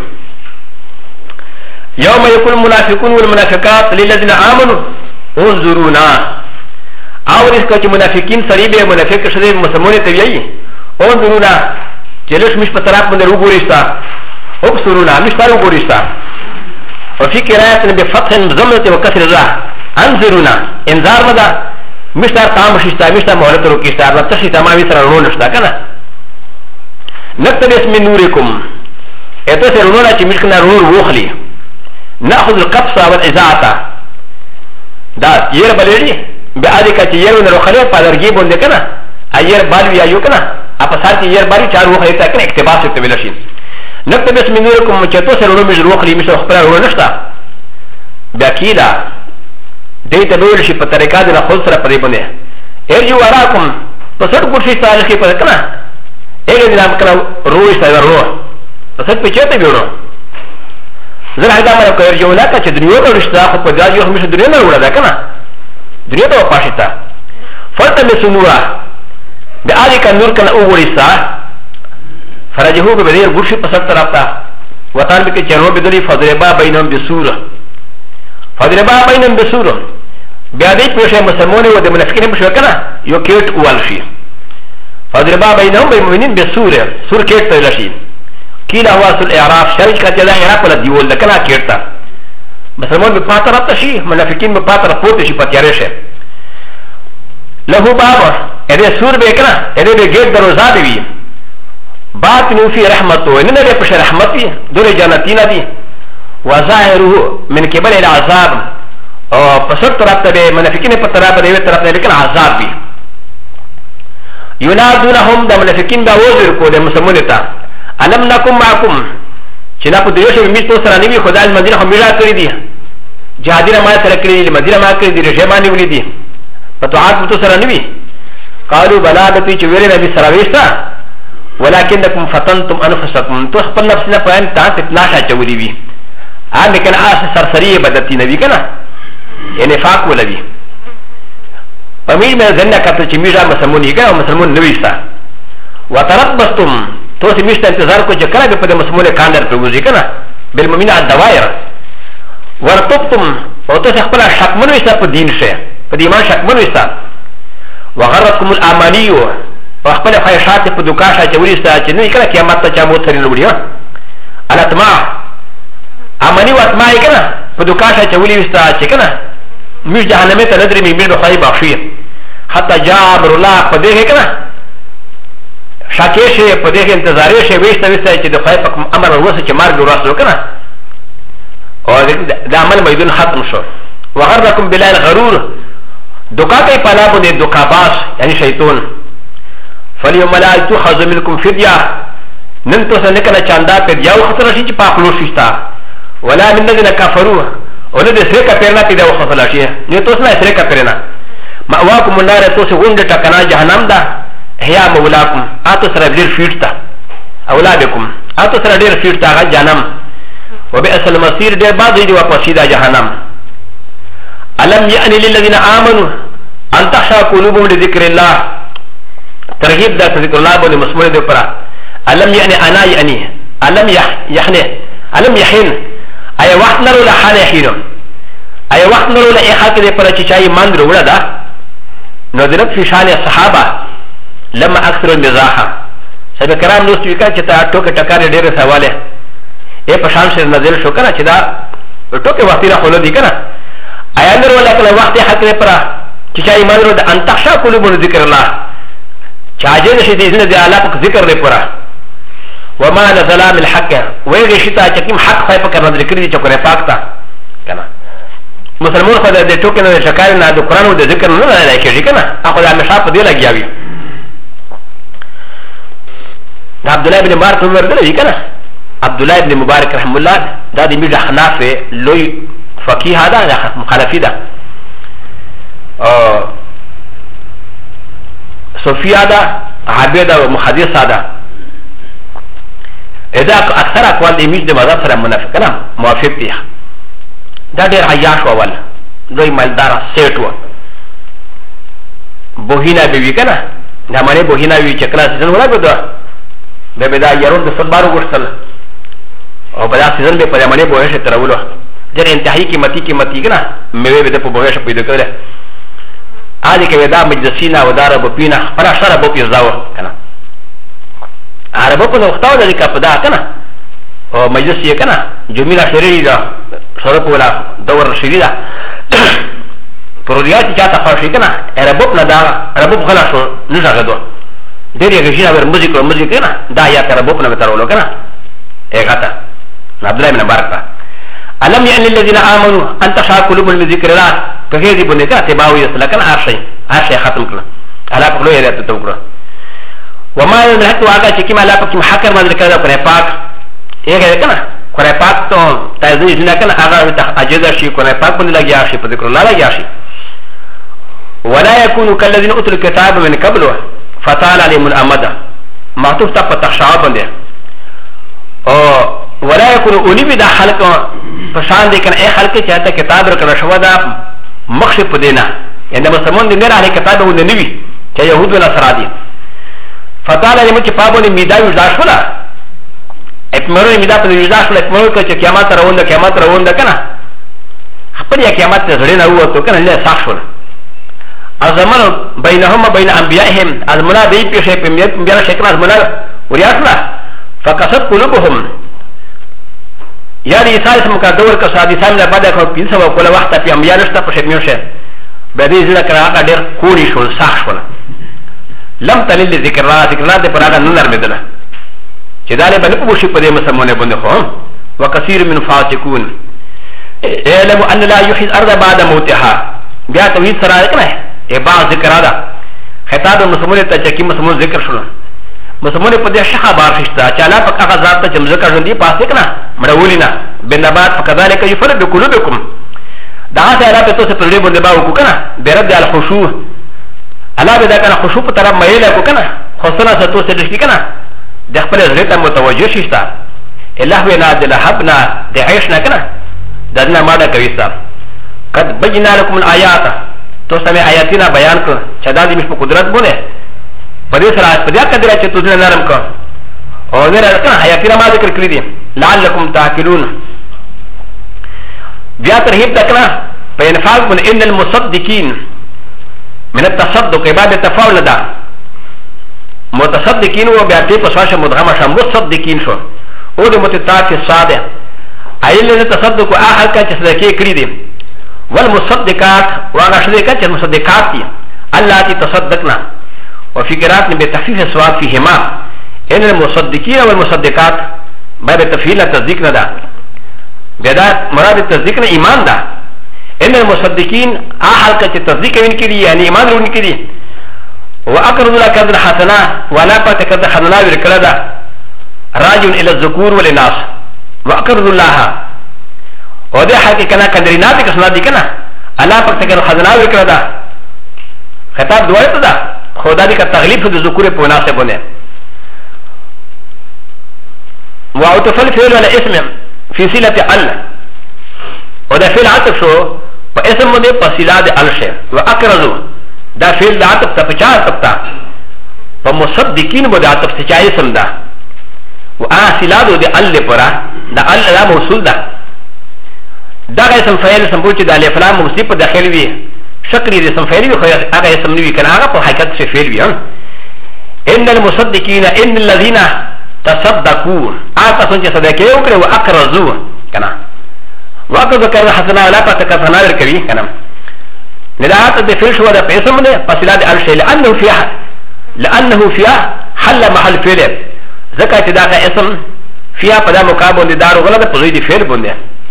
يوم يكون المنافقون والمنافقات للذين امنوا انظرونا او رزق چې منافقین سری به منافق شری مسلمانې ته ویي انظرونا چلش مش په طرف باندې وګورئستا ابصرونا مش په وګورئستا وفي قراءه بفتح ضمه وكسر الراء انظرونا انذار مدا مش تر تام شتا مش تر مهلت روکستا رب تشي تمامي سره رونو نشتا کنه نكتب اسم نوركم اته سره رونو چې مش کنه نور وخلي ناخذ القبصه والاذاعه دا ير بلري بعد كتير يرون الخلية فالرجيب وندكنا أير بالي أيوكنا أبصار ير بالي شارو خلية كنا اكتباس تبلشين نكتب اسم نوركم مشتو سرور مجروح لي مش أخبار ونشتا بأكيدا دي تبول شيء بطريقة دنا خلص ربنا ارجو وراكم بصير كل شيء صار شيء بدكنا إيه دنا كنا روح استاذ روح بصير بيجي بيورو زر هذا ما لو كيرجو لك تدريو ولا اشتاق بدأ يوم مش درينا ولا ذاكنا دنیا ته پاشتا فالتمسوا نورا بآلك النور كان أول ساعة فرجعوا ببدير غرشي بسر طرفتا وطان بك جنوب بدلي فضربا بينهم بسورة فضربا بينهم بسورة بيادي بيوشي مسلمون ودى منافقين مشوكنا يو كيرت أولشي فضربا بينهم بمؤمنين بسورة سور كيرت تلشي كيلا هو أصل إعراف شريك كتلا إعراف ولا ديول لكنا كيرتا مسلمون بپاتا ربتا شي منافقين بپاتا رپوتا شي پتیارشي له بابا اده سور بكنا اده بجيت دروزا بي باطنو في رحمته اننا بيش رحمتي دول جانتين دي وظاهره من قبل العذاب او پسر طرف تبه منافقين پتراب ديوه طرف تبه لكن عذاب بي ينادونهم دا منافقين با وزر کو دا مسلمون تا علم نکم معكم چنا پا دیوش بمیشتو سرانیوی خدا المدینه هم میرا کری دی جهادین ما سر کری دی مدینه ما کری دی رجیمانی ولی دی فتوحات بتو سرانیوی قالوا بلا بتوی چویره نبی سراویستا ولكنكم فتنتم انفسكم تو خپل نفسنا پاین تا فتناشا چولی وی آن کنا آس سرسری بدتی نبی کنا نفاق ولوی پمیر میں زنہ کتا چی میرا مسلمونی کنا مسلمون نویستا وتربستم تو سی میشتا انتظار کو چکنا بی پده مسلمون کاندر پر گوزی کنا بالمؤمنین الدوائر ورطبتم و تو سی خپل شکمن ویستا پا دین شه پا دیمان شکمن ویستا وغرتكم الامانیو و خپل خواهشات پا دوکاشا چه وریستا چه نوی کنا قیامت تا چه موترین روڑی الاتماع امانی و اتماعی کنا پا دوکاشا چه وریستا چه کنا میش جهنمی تا ندری میمیر بخواهی بخشی حتی جا امر الله پا دیگه کنا شاکیشه پا دیگه انتظاریشه ویستا ویستا چه دخواهی پا امر الوسط چه مرگ راسلو کنا و دا عمل میدون ختم شو وغرکم بلال غرور دوکا کئی پالا بنده دوکا باس یعنی شیطون فلیوم لا تؤخذ منکم فدیه نن تو سنکنا چاندا پدیا و خطر شي چې پاکلو شيستا ولا من الذين كفروا ولا د سره کپرنا پیدا و خطر شي نه تو سره سره کپرنا ماواکم النار تو سه غونډه ټکنا جهنم دا هيا مولاکم اتو سره ډیر فیټتا اولادکم اتو سره ډیر فیټتا غ جهنم وبئس المصير ډیر بعد دی واپس دا جهنم الم يعني للذين امنوا ان تخشع قلوبهم لذكر الله ترغيب دا ذكر الله بني مسموع دي پرا الم يعني انا يعني الم يحني الم يحين اي وقت نرو لا حال يحين اي وقت نرو لا اخاك دي پرا چاي ماند رو دا نظرت في شان الصحابه لما اكثر المزاح سبب کرام دوست وکا چتا ټوک ټکار ډېر سواله اے پشان سے نظر شو کنه چدا ټوک وختیرا خلو دي کنه اي نرو لا کله وقت حق دي پرا چاي ماند رو دا ان تخشى قلوب ذكر الله چاجه نشي دي زنه دي علاقه ذکر دي پورا وما نزل من الحق ويغي شتا چکم حق خای پکر نظر کړی چې کوره پاک تا کنه مسلمان خدای دې ټوکې نه شکار نه د قران او د ذکر نه لای کېږي کنه اخو د مشاب په دې لګیاوي عبد الله بن مبارک ورته کنه عبد الله بن مبارک رحم الله دا دې میډه حناف لوی فقيه دا مخالفي ده صوفيا دا عابده ومحدث دا اذا اكثر اقوال ايميج د مذهب سره منافق نه موافق دي دا ډېر عیاش اول دوی مالدار سیټ و بوهینا بیوی کنه دا معنی بوهینا وی چکلا سیزن ولا بده به بدا يرون د صبارو ګرځل او بدا سیزن به په معنی بوهه شه ترولو ډېر انتهایی قیمتي کنه میوه به په بوهه شه پیدا کړل آدی که دا مجلسینا و دا ربو پینا پرا شا ربو پیزداو کنا ربو پا نوختاو دا دیکا پدا کنا و مجلسی کنا جمیلا شریری دا شرپو ولا دور شری دا پرودیاتی چاہتا خوشی کنا ربو پنا دا ربو پخلا شو نشا غدو دیری اگشینا بر موزیک کنا دا یا که ربو پنا بترولو کنا ایغاتا عبدالله من بارک تا ألم يعني الذين آمنوا أن تخشع قلوبهم لذكر الله كهذه بنيكا تباوي يسلكن عرشي ختم كنا على بقولوا يا ريت تتوقع وما يملك واقع شكيم على بقيم حكر ما ذكر ذا كنا باك إيه كذا كنا كنا باك تو تازوي جنا كنا أغا أجدا شيء كنا باك بني لا ياشي بذكر الله لا ياشي ولا يكونوا كالذين أوتوا الكتاب من قبله فطال عليهم الأمد معطوف تبقى تخشع بنده ولا يكون اولي بدا خلق پشان دے کنا اے خلق چاہتا کتاب رکنا شوا دا مخشف دینا ان مسلمون دي نه اهل کتاب و نه نوي چې يهود ولا سرادي فتاله دې چې پابونه میدا وځا شولا اتمرو میدا په وځا شولا اتمرو چې قیامت راوند کنه خپل یا قیامت ته زړه نه وته کنه له صح شول ازمن بینهم وبین انبیائهم ازمنا دی پیښه په بیا شکل ازمنا ورياسلا فقصد قلوبهم یا عیسی اسم کا دور کا سادی سامنے بعد کو پیسه وکړه وخت په انبیا نشته په شپږ میوشه به دې ذکر هغه ډېر کوړی شول صح شول لم تلل ذکر را ذکر را دې پر هغه نور مدله چې دا له بنه په شي په دې مسمونه باندې خو وکثیر من فاسقون اعلم ان لا يحيي الارض بعد موتها بیا توحید سره کنه ای با ذکر را خطاب مسمونه ته چې کی مسمون ذکر شول مسمونه په دې شخه بار خشتا چې الله پاک هغه ذات ته چې ذکر ژوندۍ پاسه کنه مړولینا بنبات فكذلك يفعل بقلوبكم دا سره په توسه پر دې باندې باو کو کنه برد الخشوع الله به دا کنه خشوع په طرف مایل کو کنه خصنا ستو سه دشي کنه د خپل زړه ته متوجه شيستا الله وینا د لحبنا د عيشنا کنه دنا ماده کوي ستا قد بجنا لكم الايات تو سمه آیاتنا بیان کړ چې دا دې مش په قدرت بونه په دې سره په دې قدرت چې تو دې نرم کړ او نه راکنه آیاتنا ما ذکر کړی دي لعلكم تعقلون بیا ترهیب تکنا په انفاق من ان المصدقين من التصدق عبادت تفاول ده متصدقين و بیا ته په سواشه مدغمه شم مصدقين شو او د متطاف الصادق ایله تصدق اخر کا چې صدقه کړی دي والمصدقات وانا شركات المصدقات التي تصدقنا وفي قراءة بتخفيف الصواب فيهما ان المصدقين والمصدقات باب تفعيل تصديقنا ده بدا مراد تصديقنا ايمان ده ان المصدقين احل كتصديق من كدي يعني ايمان رون كدي واقرض لك قدر حسنا ولا قد حسنا وركلا ده راجع الى الذكور والاناث واقرض الله وده حق كنا كندرينات كسنا دي كنا الله پاک تکر حسنا ورکلا ده خطاب دوائے تو ده خدا دی کا تغلیب د ذکر په مناسب نه واوتفل فعل ولا اسم في صله ال وده فعل عطف شو په اسم باندې په صله د ال شه واقرض دا فعل د عطف ته پچا تپتا په مصدقین باندې عطف ته چا اسم ده واصلاد د ال پرا د ال لا موصول ده دا اسم فعل سمبول چې د الف لام مصیب په داخل وي شکلی د اسم فعل وي خو هغه اسم نه وي کنه هغه په حقیقت څه فعل وي ان المصدقين ان الذين تصدقوا اعطوا چې صدقه وکړه واقرضوا کنه واقرضوا کړه حسنا ولا پتکفنا ورکوي کنه نداعت د فعل شو د اسم نه فصلات الشيء لانه فيها حل محل فعل ذکر چې دا اسم فيها په دا مقابل د دار غلط په ځای د فعل باندې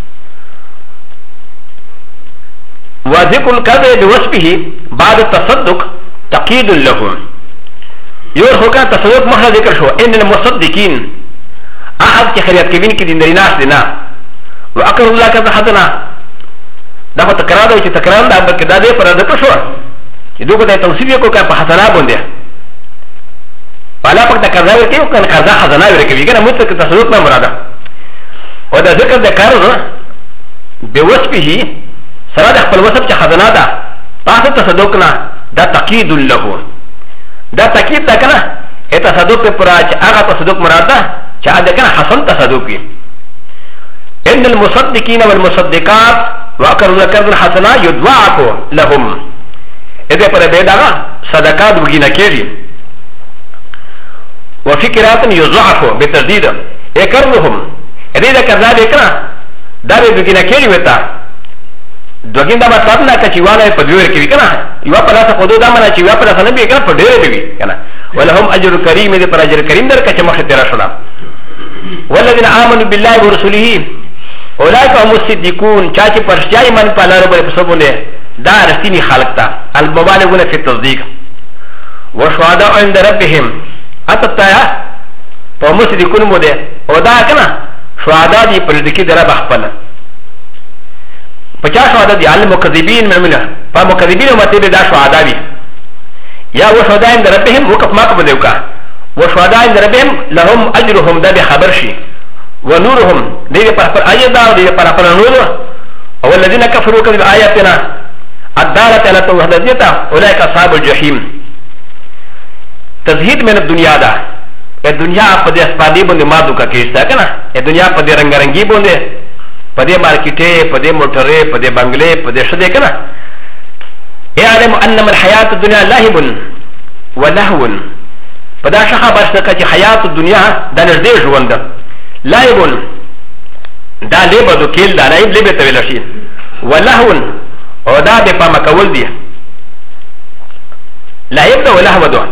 وذكر الكذب بوصفه بعد التصدق تقييد له يور كان تصدق مخرج ذكر شو ان المصدقين احد كخيرات كبين كدين دريناس دينا واقر الله كذا حدنا دا تكرار ده تكرار ده بكدا ده پر ذكر شو يدوك ده توصيف کو کا حسنا بنده بالا پک تکرار کې او کنه قرضا خزانه ورکوي کنه مطلق تصدق نه مراده او دا ذکر ده قرض بوصفه سره د خپل وصف چې خزانه ده تاسو تصدق نه دا تقیید له دا تقیید ده کنه ا تصدق په پرا چې هغه تصدق مراد ده چې هغه کنه حسن تصدق وي ان المصدقين والمصدقات واقروا ذكر الحسنه يضاعف لهم اذا پر به دا صدقات وګینه کېږي وفي قراءه يضاعف بتشديد اكرهم اذا ذكر ذلك دا به وګینه کېږي وتا دوګین دا مطلب نه کچې والا په دوی کې کنه یو په لاس خودو دا معنی چې یو په لاس نه به کنه په ډېر دی کنه ولهم اجر کریم دې پر اجر کریم در کچې مخه تیرا شولا والذین آمنوا بالله ورسوله اولئک هم الصدیقون چا چې پرشتیا ایمان په الله رب العالمین دا رښتینی خلق تا المبالغون فی التصدیق وشهداء عند ربهم اتتا په مصدیقون مو ده او دا کنه شهدا دي پر دې کې درا بخپل پچاس شهادت دي علم مكذبين من منه فمكذبين ومتبع دا شهادة دي يا وشهداء عند ربهم وقف ما قبل ذوكا وشهداء عند ربهم لهم أجرهم دا بخبر شي ونورهم دي بحفر آيات دا ودي بحفر نور والذين كفروا كذب آياتنا الدالة على توحدتها أولئك أصحاب الجحيم تزهيد من الدنيا دا الدنيا قد اسبادي بند ما دوكا كيستا كنا الدنيا قد رنگرنگي بند قد ماركيتي قد موتري قد بنگلي قد شده كنا يعلم أنما الحياة الدنيا لاهب ولهو فدا شخا باشتكا حياة الدنيا دا نجدي جوان دا لاهب دا ليبا دو كيل دا لاهب ليبا تويلشي ولهو او دا بپا مکول دی لاهب دا ولهو دو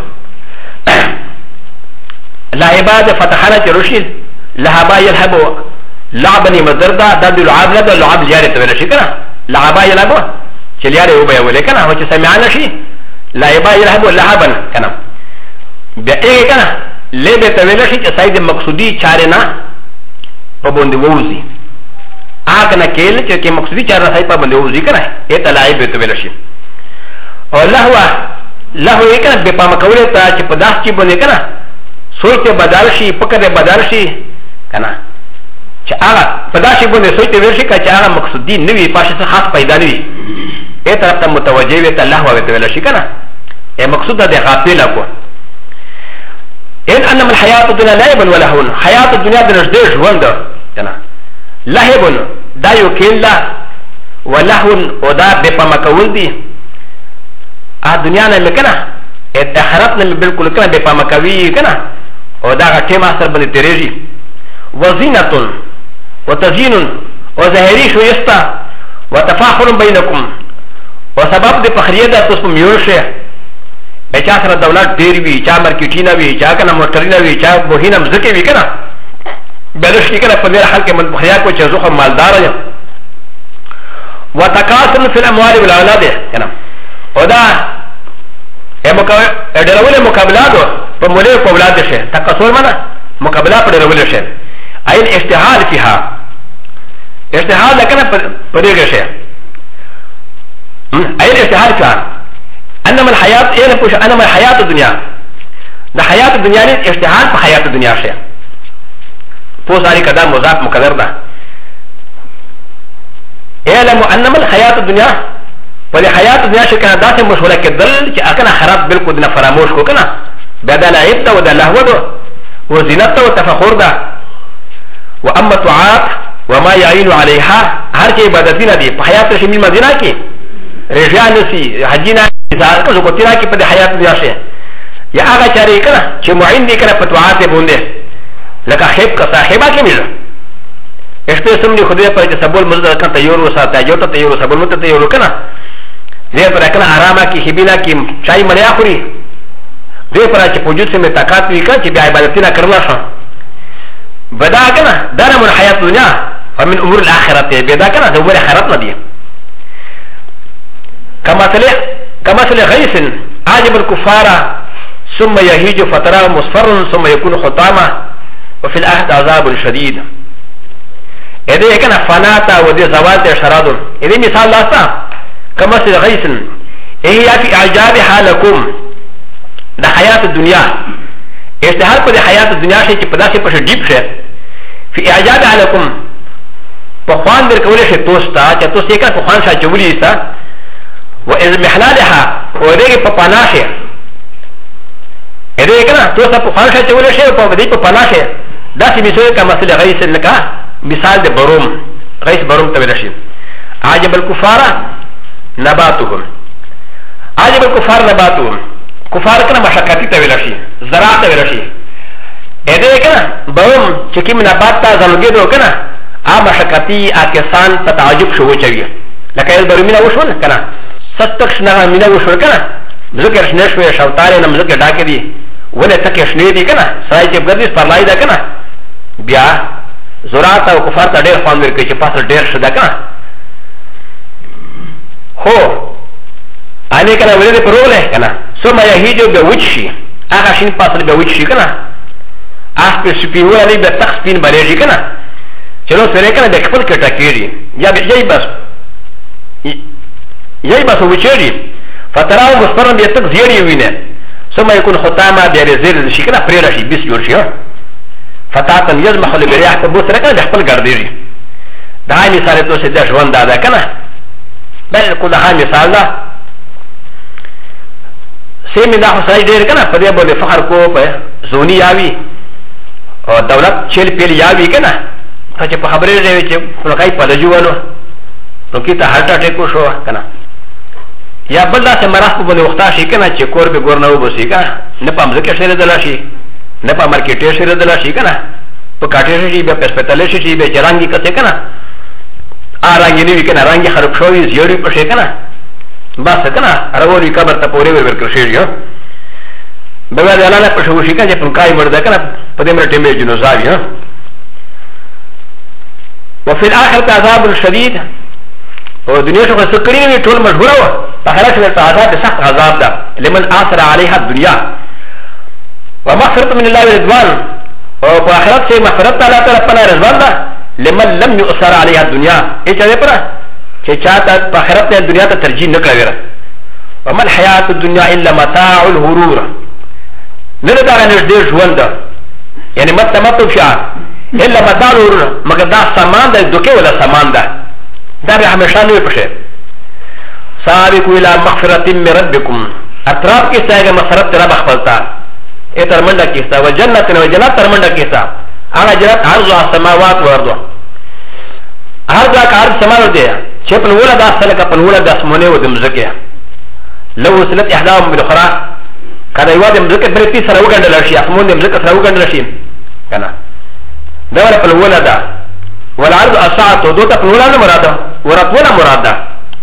لاهبا دا فتحانا چه رشید لهبا يلهبو لعبني مزردا دا دو لعب لدو لعب لياري تويلشي كنا لعبا يلهبو چه لياري اوبا يولي كنا وچه سمعانا شي لاهبا يلهبو لعبن كنا بیا ایگه کنا لیبه تویلشی چه ساید مقصودی چارنا پا بونده ووزی آکنا کل چه مقصودی چارنا ساید پا بونده ووزی کنا ایتا لائبه تویلشی اور لہو ای کنا بپا مکولی تا چه پداس چی بونده کنا سوچ بدالشی پکر بدالشی کنا چه آغا پداشی بونده سوچ تویلشی که چه آغا مقصودی نوی پاشی سا خاص پیدا نوی ای طرف تا متوجه ویتا لہو تویلشی کنا ای مقصود دا غافل کو إن أنما الحياة الدنيا لعب ولهون حياة الدنيا بنجدير جواندا لهب دا يوكيل لا ولهون ودا بپا مكول دي الدنيا نمكنا اتخرطنا بالكل كنا بپا مكوي كنا ودا غتيم أثر بني تريجي وزينة وتزيين وزهري شو يستا وتفاخر بينكم وسبب دي فخرية دا تسمم يورشه چا سره دولت ډیر وي چا مارکیټینه وي چا کنه موټرینه وي چا بوهینه مزکه وي کنه بلش کې کنه په ډیر حال کې منخیا کو چې زخه مالدار یم وتکاثر فی الاموال والاولاد کنه او دا ډیرول مقابلات په مولې په اولاد شه تکاثر معنا مقابله په ډیرول شه عین اجتهاد فيها اجتهاد کنه په دې شه عین اجتهاد فيها انما الحياه ايه نقول انما الحياه الدنيا ده حياه الدنيا نه اجتهاد په حياه الدنيا شه پوساري کدا مضاف مقدر ده اعلم انما الحياه الدنيا ولي حياه الدنيا شه کنه داسه مشوره کېدل چې اکنه خراب بالکل نه فراموش کو کنه بدل عيب ده وده لهو ده وزينت و تفخر ده واما طاعات وما يعين عليها هر کې عبادتونه دي په حياه شميل مدینه کې رجال نسي حجینا ځکه زه کوتي راکې په حیات دنیا شه یا هغه چاري کنه چې معین دي کنه فتوحات بونده لکه خیب کا صاحبہ کې مل اشته سم دي خدای په چې سبول مزد کنه تیور وساته یوته تیور سبول مت تیور کنه دې پر کنه آرامه کې هبینا کې چای مړیا خوري دې پر چې وجود سم طاقت وی کنه چې بیا عبادتونه کړلا شو بدا کنه دا من حیات دنیا ومن امور الاخرته بدا کنه د امور اخرت نه دي كمثل غيث عجب الكفار ثم يهيج فترى مصفر ثم يكون حطاما وفي الاخر عذاب شديد اذا كان فناتا ودي زوال شراد اذا مثال لاسا كمثل غيث هي في اعجابها لكم ده حياه الدنيا استهار په حياه الدنيا شي چې په داسې په ډیپ شه في اعجابها لكم په خوان در کولې شي توستا چې توسې کا په خوان شا چولې تا وإذ محلالها وديك بپاناشه إذا كنا توسا بپاناشه چوله شه وپدي بپاناشه داسي مثال كمثل غيث لك مثال ده بروم غيث بروم تبلشي عجب الكفار نباتهم عجب الكفار نباتهم كفار كنا مشاكاتي تبلشي زراعة تبلشي إذا كنا بروم چكيم نبات تا زلوگيدو كنا مشاكاتي آكسان تتعجب شو چويه لك إذا برومينا وشون كنا ستکش نه مینا وشور کنه ذکر شنه شوی شوتاره نه ذکر ډاکې دي ولې تکه شنه دي کنه سای چې ګردیس پرلای ده کنه بیا زراعت او کفار ته ډېر خوان ورکړي چې پاسه ډېر شده کنه هو اني کنه ولې پروله کنه ثم يهيجو بوجشي هغه شین پاسه به وجشي کنه اس په سپیو علی به تخ سپین بلېږي کنه چلو سره کنه د خپل کټه کېږي یا به یی بس يجب ان يكون فتراه مصفرا بيتك زيري وينه ثم يكون ختاما بيرزير الشيكنا فريرشي بيس جورشيو فتاة يزمح لبرياح تبوس ركنا بيحفل قرديري دعاي مثال تو سيدا شوان دادا كنا بالکل دا مثال ده سیمی دا خو سړی ډېر که نه په دې باندې فخر کو په زوني یاوي او دولت چیل پیل یاوي که نه ته چې په خبرې دی چې فلکای پلجو ولو نو کې ته هارټ اټیک وشو که نه یا بل داسې مرض په باندې وخته شي که نه چې کور به ګور نه وبسي که نه په مځکه شېرېدلی شي نه په مارکېټې شېرېدلی شي که نه په کاټې شي بیا په هسپتال شي بیا چې رنګ یې کتې که نه رنګ یې نه وي که نه رنګ یې خراب شوی زیړ په شي که نه بس که نه روان وي قبر ته پورې ورکړل شي بیا د الله نه په شو شي که چې پنکای مړ ده که نه په دې مړه ټیم یې جنازه وي وفي الآخرة عذاب شديد ودنيا شو سكرين طول مشهورة فخلاص العذاب سخت عذاب ده لمن آثر عليها الدنيا ومغفرة من الله ورضوان وآخرت سے مغفرت تعالی طرفنا رضوان ده لمن لم يؤثر عليها الدنيا ايه چاہے پرا کہ چاہتا آخرت نے دنیا تا ترجیح نہ کرے وما الحياة الدنيا إلا متاع الغرور نلدا نزدې ژوند یعنی متمتع فيها إلا متاع الغرور مگر دا سامان ده دوکه ولا سامان ده دا به همیشه نه پشه سابقوا الى مغفرة من ربكم اطراف کی سایه مغفرت رب خپلتا ای ترمنډه کیستا و جنت و جنت ترمنډه کیستا هغه جنت عرض السماوات والارض هر ځا کار سماو دی چې په ولا د اصل کا په ولا د اسمونه و د مزکه لو وصلت احداهم بالاخرى کله یو د مزکه بل په سره وګڼل شي اسمونه د مزکه سره وګڼل شي کنه دا ولا په ولا دا والعرض الساعه دوته په ولا مراده ورطوله مراده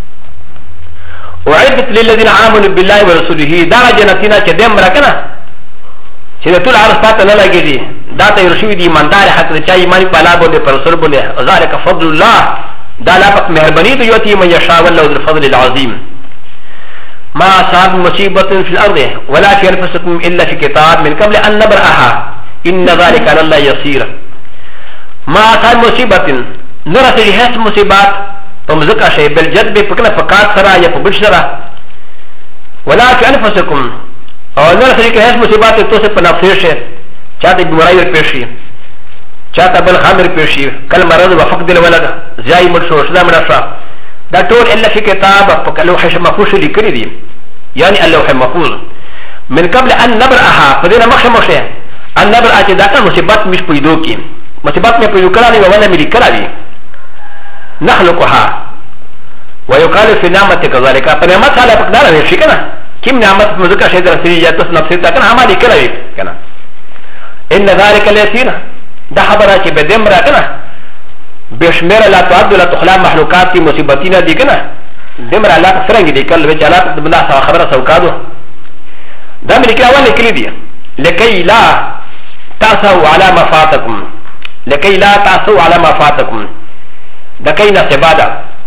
وعدت للذين آمنوا بالله ورسوله دا جنتنا چې دیم راکنه چې ټول عرض پاته نه لګیږي دا ته رسول دي ایماندار حق چې ایمان په الله باندې پر رسول باندې ذالک فضل الله دا لا فقط مهرباني ته یوتی من یشاء الله ذو الفضل العظیم ما اصاب مصیبه في الارض ولا في انفسكم الا في كتاب من قبل ان نبرأها ان ذلك على الله يسير ما اصاب مصیبه نرسل هس مصیبات فمزكا شيء بالجد بفكنا فقات سرا يا فبشرا ولا في انفسكم او نرسل هس مصیبات توسف نفسه چاته بیماری پیشی چاته بل خمر پیشی کل مرض وفقد الولد زای مرشو شدا مرشا دا ټول الا في كتاب فلوح محفوظ لیکلی دي یعنی اللوح محفوظ من قبل ان نبرأها فدینا مخشه ان نبرأ چې دا ټول مصیبات مش پیدو کی مصیبات مې پیدو کړه نه ونه مې لیکلا دي نخلقها ويقال في نعمة كذلك فنعمت على فقدار شي كنا كم نعمت مذكر شيء درسي جاتس نفسي تكن عملي كلا كنا ان ذلك اليسير ده خبره چې بدم را کنه بشمیر لا تعد لا تخلا مخلوقات مصیبتینا دي کنه دمر الله څنګه دي کله چې الله د بندا خبره سوکادو دا مې لیکل اول لیکل دي لکي لا تاسو على ما فاتكم لكي لا تاسو على ما فاتكم دا کینا سبادا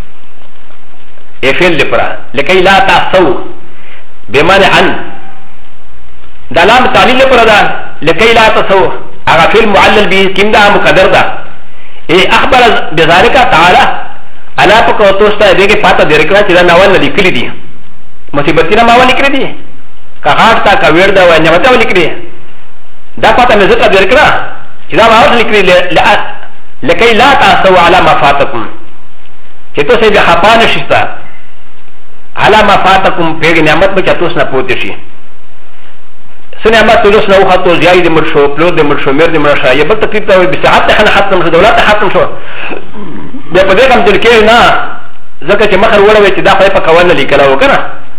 افعل لپاره لكي لا تاسو بمعنى عن دا لام تعلیل لپاره دا لكي لا تاسو هغه فعل معلل به کیم دا مقدر دا ای اخبر بذلك تعالی الا فقطوستا دغه پاته درکړه چې دا ناول لیکلی دي مصیبتونه ما ولیکلی دي کا هاټ تا کا ویر دا و نه وته ولیکلی دا پاته مې زکه درکړه چې دا ما ولیکلی لكي لا تاسو على ما فاتكم چې تاسو به خپان شئ على ما فاتكم په نعمت به تاسو نه پوت شي سنعمت تلوس نو خطو زیای د مرشو پلو د مرشو مر د مرشا یا بل تکلیف ته به صحت ته ختم شو دولت ختم شو بیا په دې کوم دل کې نه ځکه چې مخر وړوي چې دا خو په کول لیکل وکړه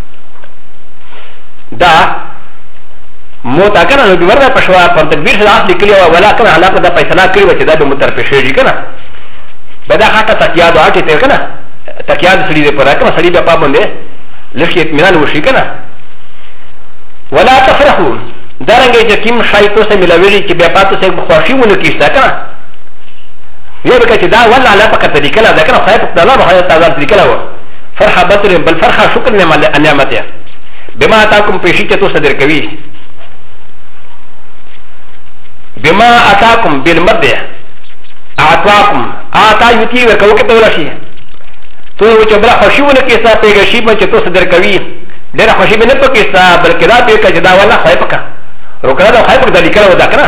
دا موت اکنه نو ورته پښوا په تدبیر سره اصلي کړی او ولا کنه علاقه دا فیصله کړی و چې دا به مترفه شي کنه بدا خاطه تکیا د اټی ته کنه تکیا د سړي د پر کنه سړي په باندې لږه اطمینان وشي کنه ولا تفرحوا دارنګه چې کیم شایتو سره ملوي چې بیا پاتو سره خوشیونه کیستا کنه یو به چې دا ولا علاقه کته لیکلا دا کنه خایف د الله بخای تعالی لیکلا و فرحه بتر بل فرحه شکر نعمت بما اتاکم پیشی ته تو صدر کوي بما اتاكم بالمد اعطاكم اعطا يتي وكوكب ولشي تو وجبر خشيونه كيسا بيغشي من تو صدر كوي دير خشي بن بكيسا بلکې دا به کجدا ولا خيپکا روکړه دا خيپک د لیکل ودا کنه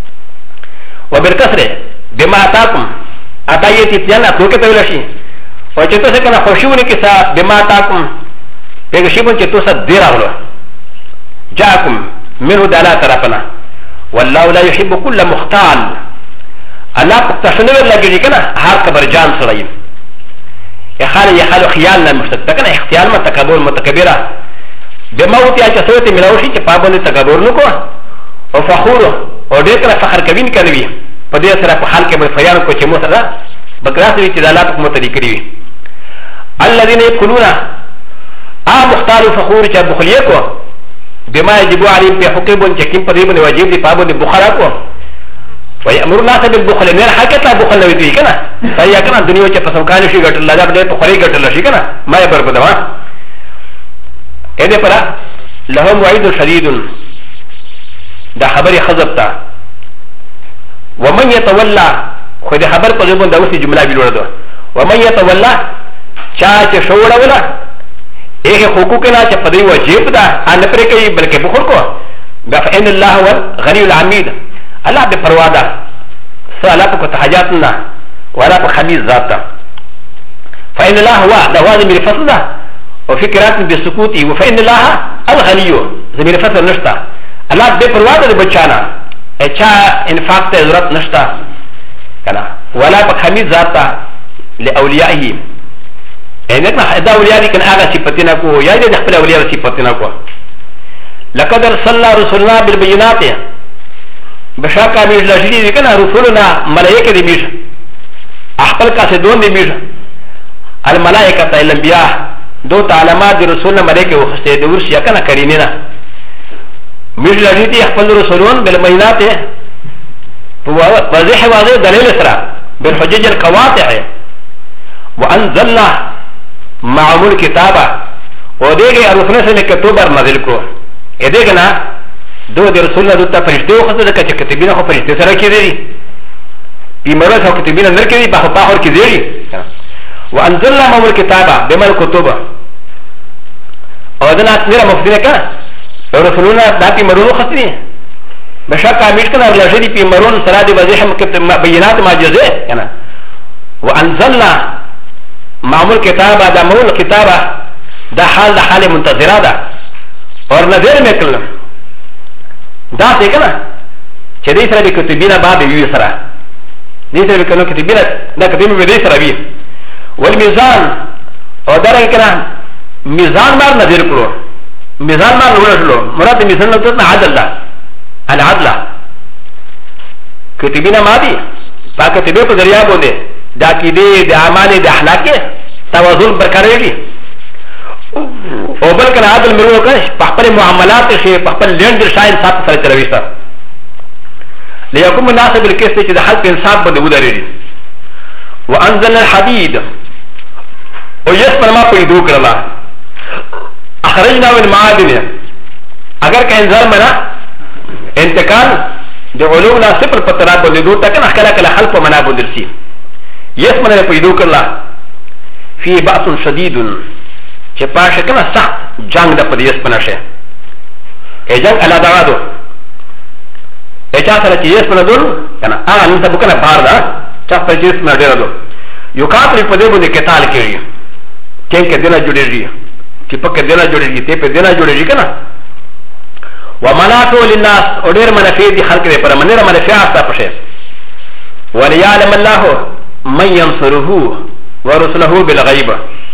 وبالكسر بما اتاكم اتا يتي تيانا توکب ولشي او چې تاسو کنه خوشیونه کې سا بما تاکم پیغشیبون چې تاسو دیر اغلو جاءكم منه دالا طرفنا والله لا يحب كل مختال الله تشنو لګی کنه هر کبر جان سړی يخال خيالنا مستقبلا اختيار ما تكبر متكبرة بموت يا كسوتي ملاوشي كبابون تكبر نكو وفخوره وديكنا فخر كبين كنبي فدي سرا فحال كبر فيان كو چمو سرا بكراس وي تدالات متدي كريوي الذين يقولون مختار فخور چا بخليكو بما يجب عليهم في حقوق چكيم پديبن واجب دي پابون بخلاكو ويأمر الناس بالبخل من حقيقة بخل نويتوي كنا فهي كنا الدنيا وچه پسوكاني شي گٹل لجا بده بخلي گٹل شي كنا ما يبر بدوا اده پرا لهم وعيد شديد دا خبر خزبتا ومن يتولى خود خبر پديبن دوسي جمله بلوردو ومن يتولى چا چه شوڑا ولا ایک حقوقنا چه پدی واجب دا ان پر کئی بلکہ بخل کو فإن الله هو الغني العميد الله بپروادا سألا پا تحجاتنا ولا پا خميز ذاتا فإن الله هو دوان زمير فصل دا وفي قرات بسكوتي وفإن الله الغني زمير فصل نشتا الله بپروادا دا بچانا اچا انفاق تا ضرورت نشتا ولا پا خميز ذاتا لأوليائه انکنا دا اولیاء دی کن آغا صفتنا کو یا دی دخپل اولیاء صفتنا کو لقد ارسلنا رسولنا بالبينات بشاكا ميش لاشدي دي كنا رسولنا ملائكه دي ميش احبل كاسدون دي ميش الملائكه الانبياء دو تعلمات دي رسولنا ملائكه وخسته دور شيا كنا كريمنا ميش لاشدي دي احبل رسولون بالبينات وضح واضح دليل اسرا بالحجج القواطع وانزلنا معمول كتابه وديغي رسولنا سنه كتوبر نازل كرو اديغنا دو د رسول الله ته فرشتي وخته د کچ کتابینه خو فرشتي سره کېږي بیمره خو کتابینه نه کېږي په باور کې دی وانزلنا معمول كتابه بمل كتب او دنا تیر مفسر کا رسولنا داتي مرو خطني بشکا میش کنه لږی په مرون سره د وضاحت بینات معجزه کنه وانزلنا معمول كتابه دا معمول كتابه دا حال منتظره ده اور نظر میکل دا څه کنه چې دې سره د کتابینه باب یو سره دې سره کنه کتابینه دا کتابینه به دې سره وي والميزان او دا رنګ کنه میزان بار نظر کړو میزان بار ورسلو مراد میزان نو ته عدل ده العدل کتابینه ما دي پاکه ته په ذریعہ باندې دا کې دې د اعمال د اخلاق توازن برقرار دي او بل کنه عدل مرو کنه په خپل معاملات شي په خپل لند شاین صاحب سره چلوي سره ليكون مناسب الكيس چې د حق انصاف باندې ودرېږي وانزلنا الحديد او يسمى ما پیدا کړلا اخرجنا من معادن اگر که انزال منا انتقال د علوم لا صفر پترات باندې دوه تک نه کله کله حل په معنا باندې شي يسمى پیدا کړلا فی باس شدید چې پاشه کنه سخت جنگ د پدیس پناشه ای جنگ الا دغادو ای چا سره چې یس پندول کنه هغه نن ته کنه بار دا چا په جس نه ډیرادو یو کاتل په دې باندې کتال کړی څنګه دنه جوړیږي چې په کې دنه جوړیږي ته په دنه جوړیږي کنه ومنافع للناس او ډیر منافع دي خلق دې پر منره منافع استا پشه وليعلم الله من ينصره ورسله بالغيب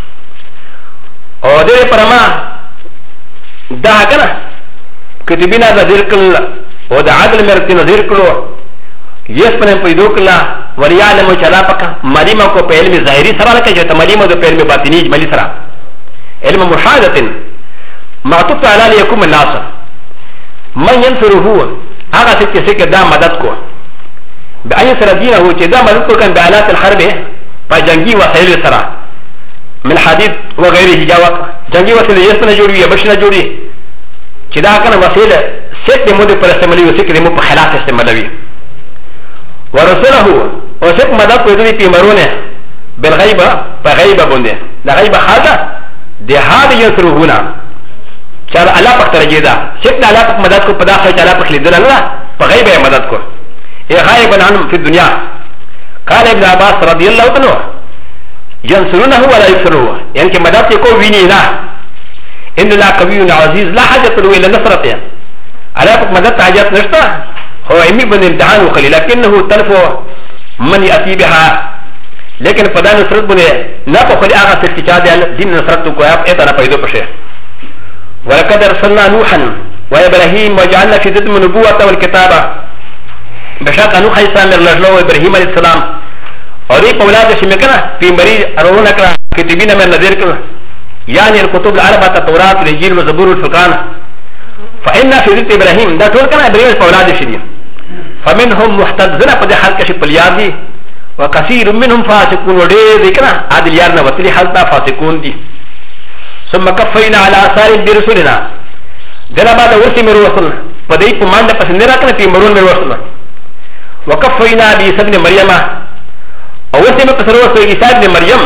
او دې پرما دا کنه کتابینا نظر کړل او د عدل مرتي نظر کړو یس پنه پیدا کړل وريعلم چلا پک مریمه کو په علم ظاهري سره لکه چې تمریمه د علم باطنی اجمالی سره علم مشاهده معطوف علی يكون الناس من ينصره هغه څه چې دا مدد کو بأي سره دینه هو چې دا مدد کو کان بآلات الحرب په جنگي وسایل سره من حديد وغيره جاوك جنگي وسيله يسمى جوري يبشنا جوري كذا كان وسيله ست مود پر استعمالي وسيك دمو په خلاف استعمالوي ورسوله وسيك مدد کوي په مرونه بالغيبه بغيبه بنده دا غيبه هذا ده هذا يسرهنا چل الله پک ترجه دا سيك الله پک مدد کو پدا خي الله پک لیدل الله بغيبه مدد کو اي غائب عنهم في الدنيا قال ابن عباس رضي الله عنه ينصرونه ولا يكسرونه يعني كما دات يكون وينينا ان لا قوي عزيز لا حاجه له الى نصرته على فك مدد حاجات نشتا هو يمي بن امتحان وخلي لكنه تلفو من ياتي بها لكن فدا نصرت بني لا تخلي اغا استجاد دين نصرت کو اتا پیدا پشه ولقد ارسلنا نوحا وابراهيم وجعلنا في ذم النبوه والكتابه بشاك نوح عليه السلام لرجلو ابراهيم عليه السلام اور یہ اولاد شمکنا پیمبری ارون کرا کتابین میں نظر کر يعني الكتب الاربعه التوراه والانجيل والزبور والفرقان فان في ذكر ابراهيم ده طول كان ابراهيم اولاد شديد فمنهم محتدزنا قد حال كشف اليادي وكثير منهم فاسقون وديكنا عادل يارنا وتلي حالتا فاسقون دي ثم كفينا على اثار برسولنا دنا بعد ورثي من رسول فدي كمان ده پسندرا كنا پیمبرون من رسول وكفينا بعيسى ابن مريم وورثي من پسروا عيسى ابن مريم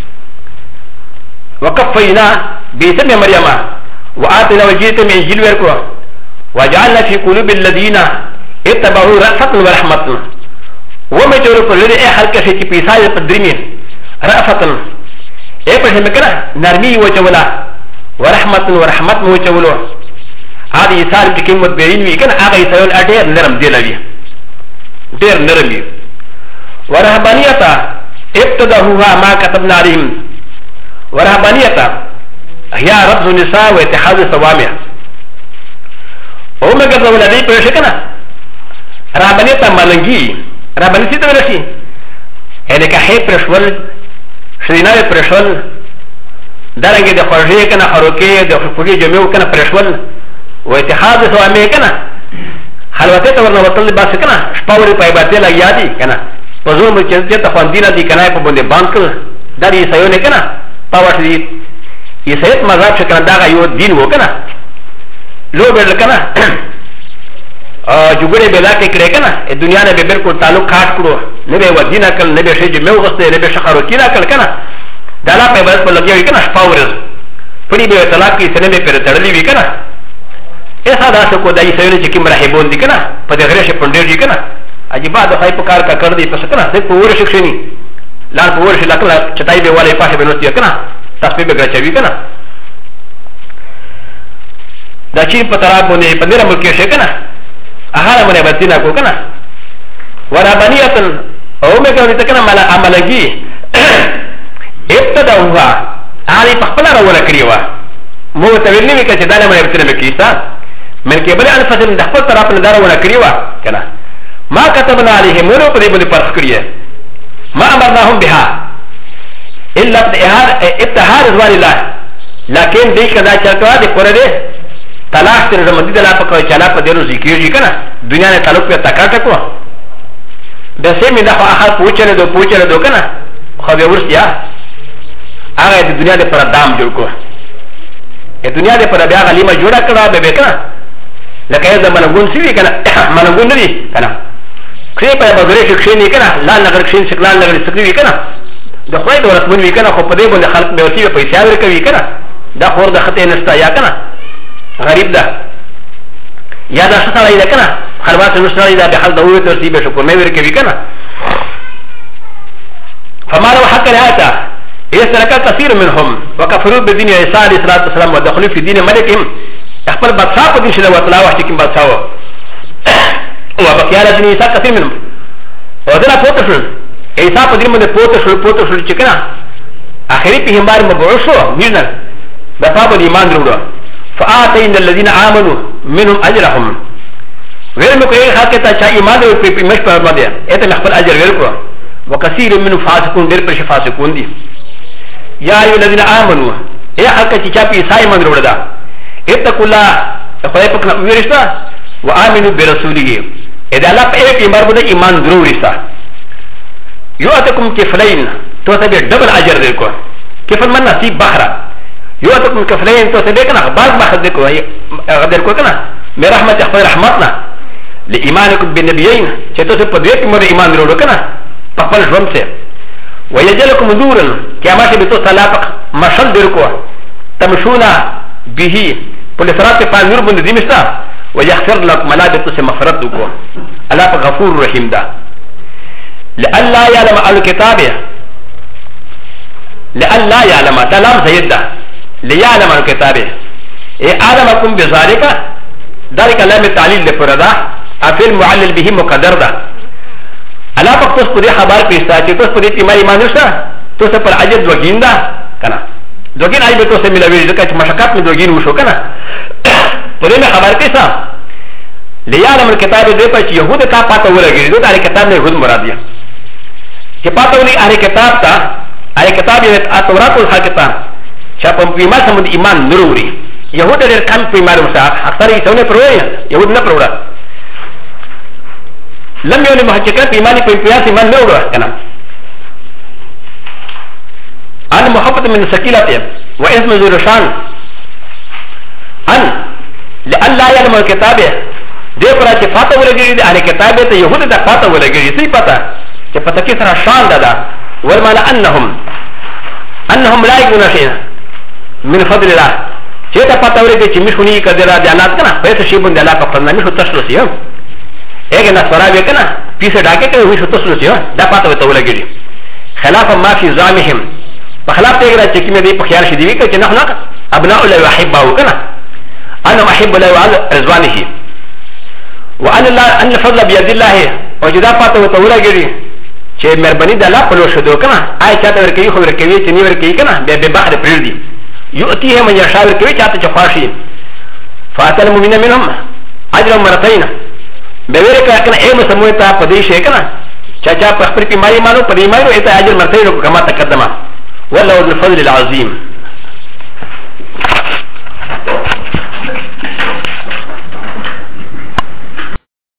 وكفينا بعيسى ابن مريم وآتنا وجيت من انجيل وركو وجعلنا في قلوب الذين اتبعوا رأفة ورحمة وما جروا كل ذي احد كشي بيساي قدرين رأفة ايه پر مكنا نرمي وجولا ورحمة ورحمة وجولو هذه يسار بكم متبرين وي كان اغا يسايون ادير نرم دي لبي دير نرمي ورهبانية ابتدأوها ما كتبنا عليهم ورهبانية هي رفض النساء واتحاد الصوامع وما قدروا لدي برشكنا رهبانية مالنجي رهبانية تدرسي يعني كحي برشول شريناوي برشول دارنجي دي خرجي كنا خروكي دي خروكي جميع كنا برشول واتحاد الصوامع كنا حلواتي تورنا وطل باس كنا شپاوري پايباتي لگيادي كنا وزور مجلسية تخواندينا دي كناي پا بنده بانكل داري يسايوني كنا پاوش دي يسايت مذاب شكنا داغا يو دين وو كنا لو بير كنا جوگره بلا کے کرے کنا دنیا نے بے بالکل تعلق کاٹ کرو نبے ودینا کل نبے شج میں وغستے نبے شخرو کینا کل کنا دالا پہ بس پر لگیا ہوئی کنا شپاورز پڑی بے طلاق کی سنے میں پھر تڑلی ہوئی کنا ایسا دا سکو دائی سیونے چکی مرحبون دی کنا پا دے غریش پندیر دی کنا عجیبا دا خواہی پکار کا کردی پس کنا دیکھ پا ورش شکنی لان پا ورش لکنا چتائی بے والے پاش بنوستی کنا تصفی بے گرچوی کنا دا چین پا طراب بونے پندیر ملکی شکنا احالا من بدينا كوكنا ورهبانية او مكان تكنا عملجي ابتدأوها علي تخبلا رولا كريوا مو تبيني مكا جدانا من ابتنا بكيسا من كبل انفسهم دخل طرف ندار ولا كريوا كنا ما كتبنا عليهم ولو قريب لفرق كريه ما امرناهم بها الا ابتهار رضوان الله لكن دي كذا چلتوا دي قرده طلاق تر زمدي دلا پکو چلا په دیرو ذکرږي کنه دنیا نه تعلق په تکاټه کو د سیمه د اخر پوچره دو کنه خو به ورسیا هغه د دنیا د پر دام جوړ کو د دنیا د پر بیا غلیمه جوړه کړه به کنه لکه د منغون سی کنه منغون دی کنه کړي په بغیر شخصي نه کنه لا نګر شین شکلان نګر سکوي کنه د خوای د ورسمن وی کنه خو په دې باندې خلق به وسی پیسې ورکوي کنه دا خور د خطه نشتا یا کنه غريب ده يا ده شخص على كنا خربات المشتري ده بحال دولة ترتيب شكر ما يركب كنا فما لو حق الهاتا يسترك كثير منهم وكفروا بدين عيسى عليه الصلاة والسلام ودخلوا في دين ملكهم يخبر بطساق دين شلا وطلع وحتكم بطساق وبقي على دين عيسى كثير منهم وذلا فوتشل عيسى بدين من فوتشل چكنا آخري في همبار مبعوشو ميرنا بطاب الإيمان درولو فآتينا الذين آمنوا منهم أجرهم غير مكوين حقا چا ایمان دے پی مش پر مدے ایتا مخبر اجر غیر کو وكثير منهم فاسقون دیر پر فاسقون دی یا ایو الذين آمنوا اے حقا چا پی عیسائی من روڑا اتقوا الله خدای پاک نہ ویرشتا وآمنوا برسوله اذا لا ایک ایمان بده ایمان ضرور رسا یؤتکم کفلین تو تبع ڈبل اجر دیر کو کفل من نصیب بحرا يوتكم كفلين توسبكنا بعض ما خدكم غدركم كنا من رحمة أخوي رحمتنا لإيمانكم بالنبيين شتوسب بديك مر إيمان رودكنا تقبل جمسه ويجعلكم نورا كما شبتو سلابك مشل دركوا تمشون به بلسرات فان نور بند ديمستا ويغفر لكم ملابس مغفرت دكوا الله غفور رحيم دا لألا يعلم أهل الكتاب لألا يعلم تلام زيدا ليعلم الكتاب أعلمكم بذلك ذلك لم التعليل لفردا أفل معلل به مقدر دا ألا فقط تسقط خبر بيستا تسقط إما إيمانوسا تسقط الأجر دوغين دا كنا دوغين أي بتوسع ملابي ذكر مشاكل من دوغين وشو كنا ترى خبر بيستا ليعلم الكتاب ده بس يهود کا پاتا ولا گری دو تاري كتاب نے يهود مراد دیا کہ پاتا ولی اہل کتاب تا اہل کتاب یہ التوراۃ والحکمہ شاپم پیما سمد ایمان نوروري يهود در کم پیما مسا اکثر ایسونے پروے يهود نہ پروڑا لم يولي محققات ایمان پیما ایمان نہ اڑا کنا ان محبت من ثقيلته واسم ذرشان ان لئلا يعلم الكتاب دې پر چې فاته ولګي د اهل کتاب ته يهود ته فاته ولګي سي پتا چې پتا کې سره شان ده ورمانه انهم لا يكونون شيئا من فضل الله چې ته پتا ولګي چې مشونی کړه د الله کنه پیسې شی بند الله په پرنا مشو تاسو سي اګه نه سره کنه پیسې ډاکه کوي مشو تاسو سي دا پتا وته ولګي خلاف ما في زعمهم بخلاف تیګه چې کیمه دې په خیال شي دی چې نه ابناء الله يحبوا کنه انا احب الله وعلى رضوانه وأن الله أن الفضل بيد الله وجدا فاته وتولا جري شيء مربني دلا فلو شدو كنا أي شاطر وركيه خو وركيه تني وركيه كنا ببحر بريدي يؤتيه من يشاء وركيه شاطر جفاشي فاتى المؤمنين منهم أجر مرتين بورك كنا أي مسموتا بديش كنا شاطر بخبر في ماي مالو بدي مايو إذا أجر مرتين كما تقدم والله الفضل العظيم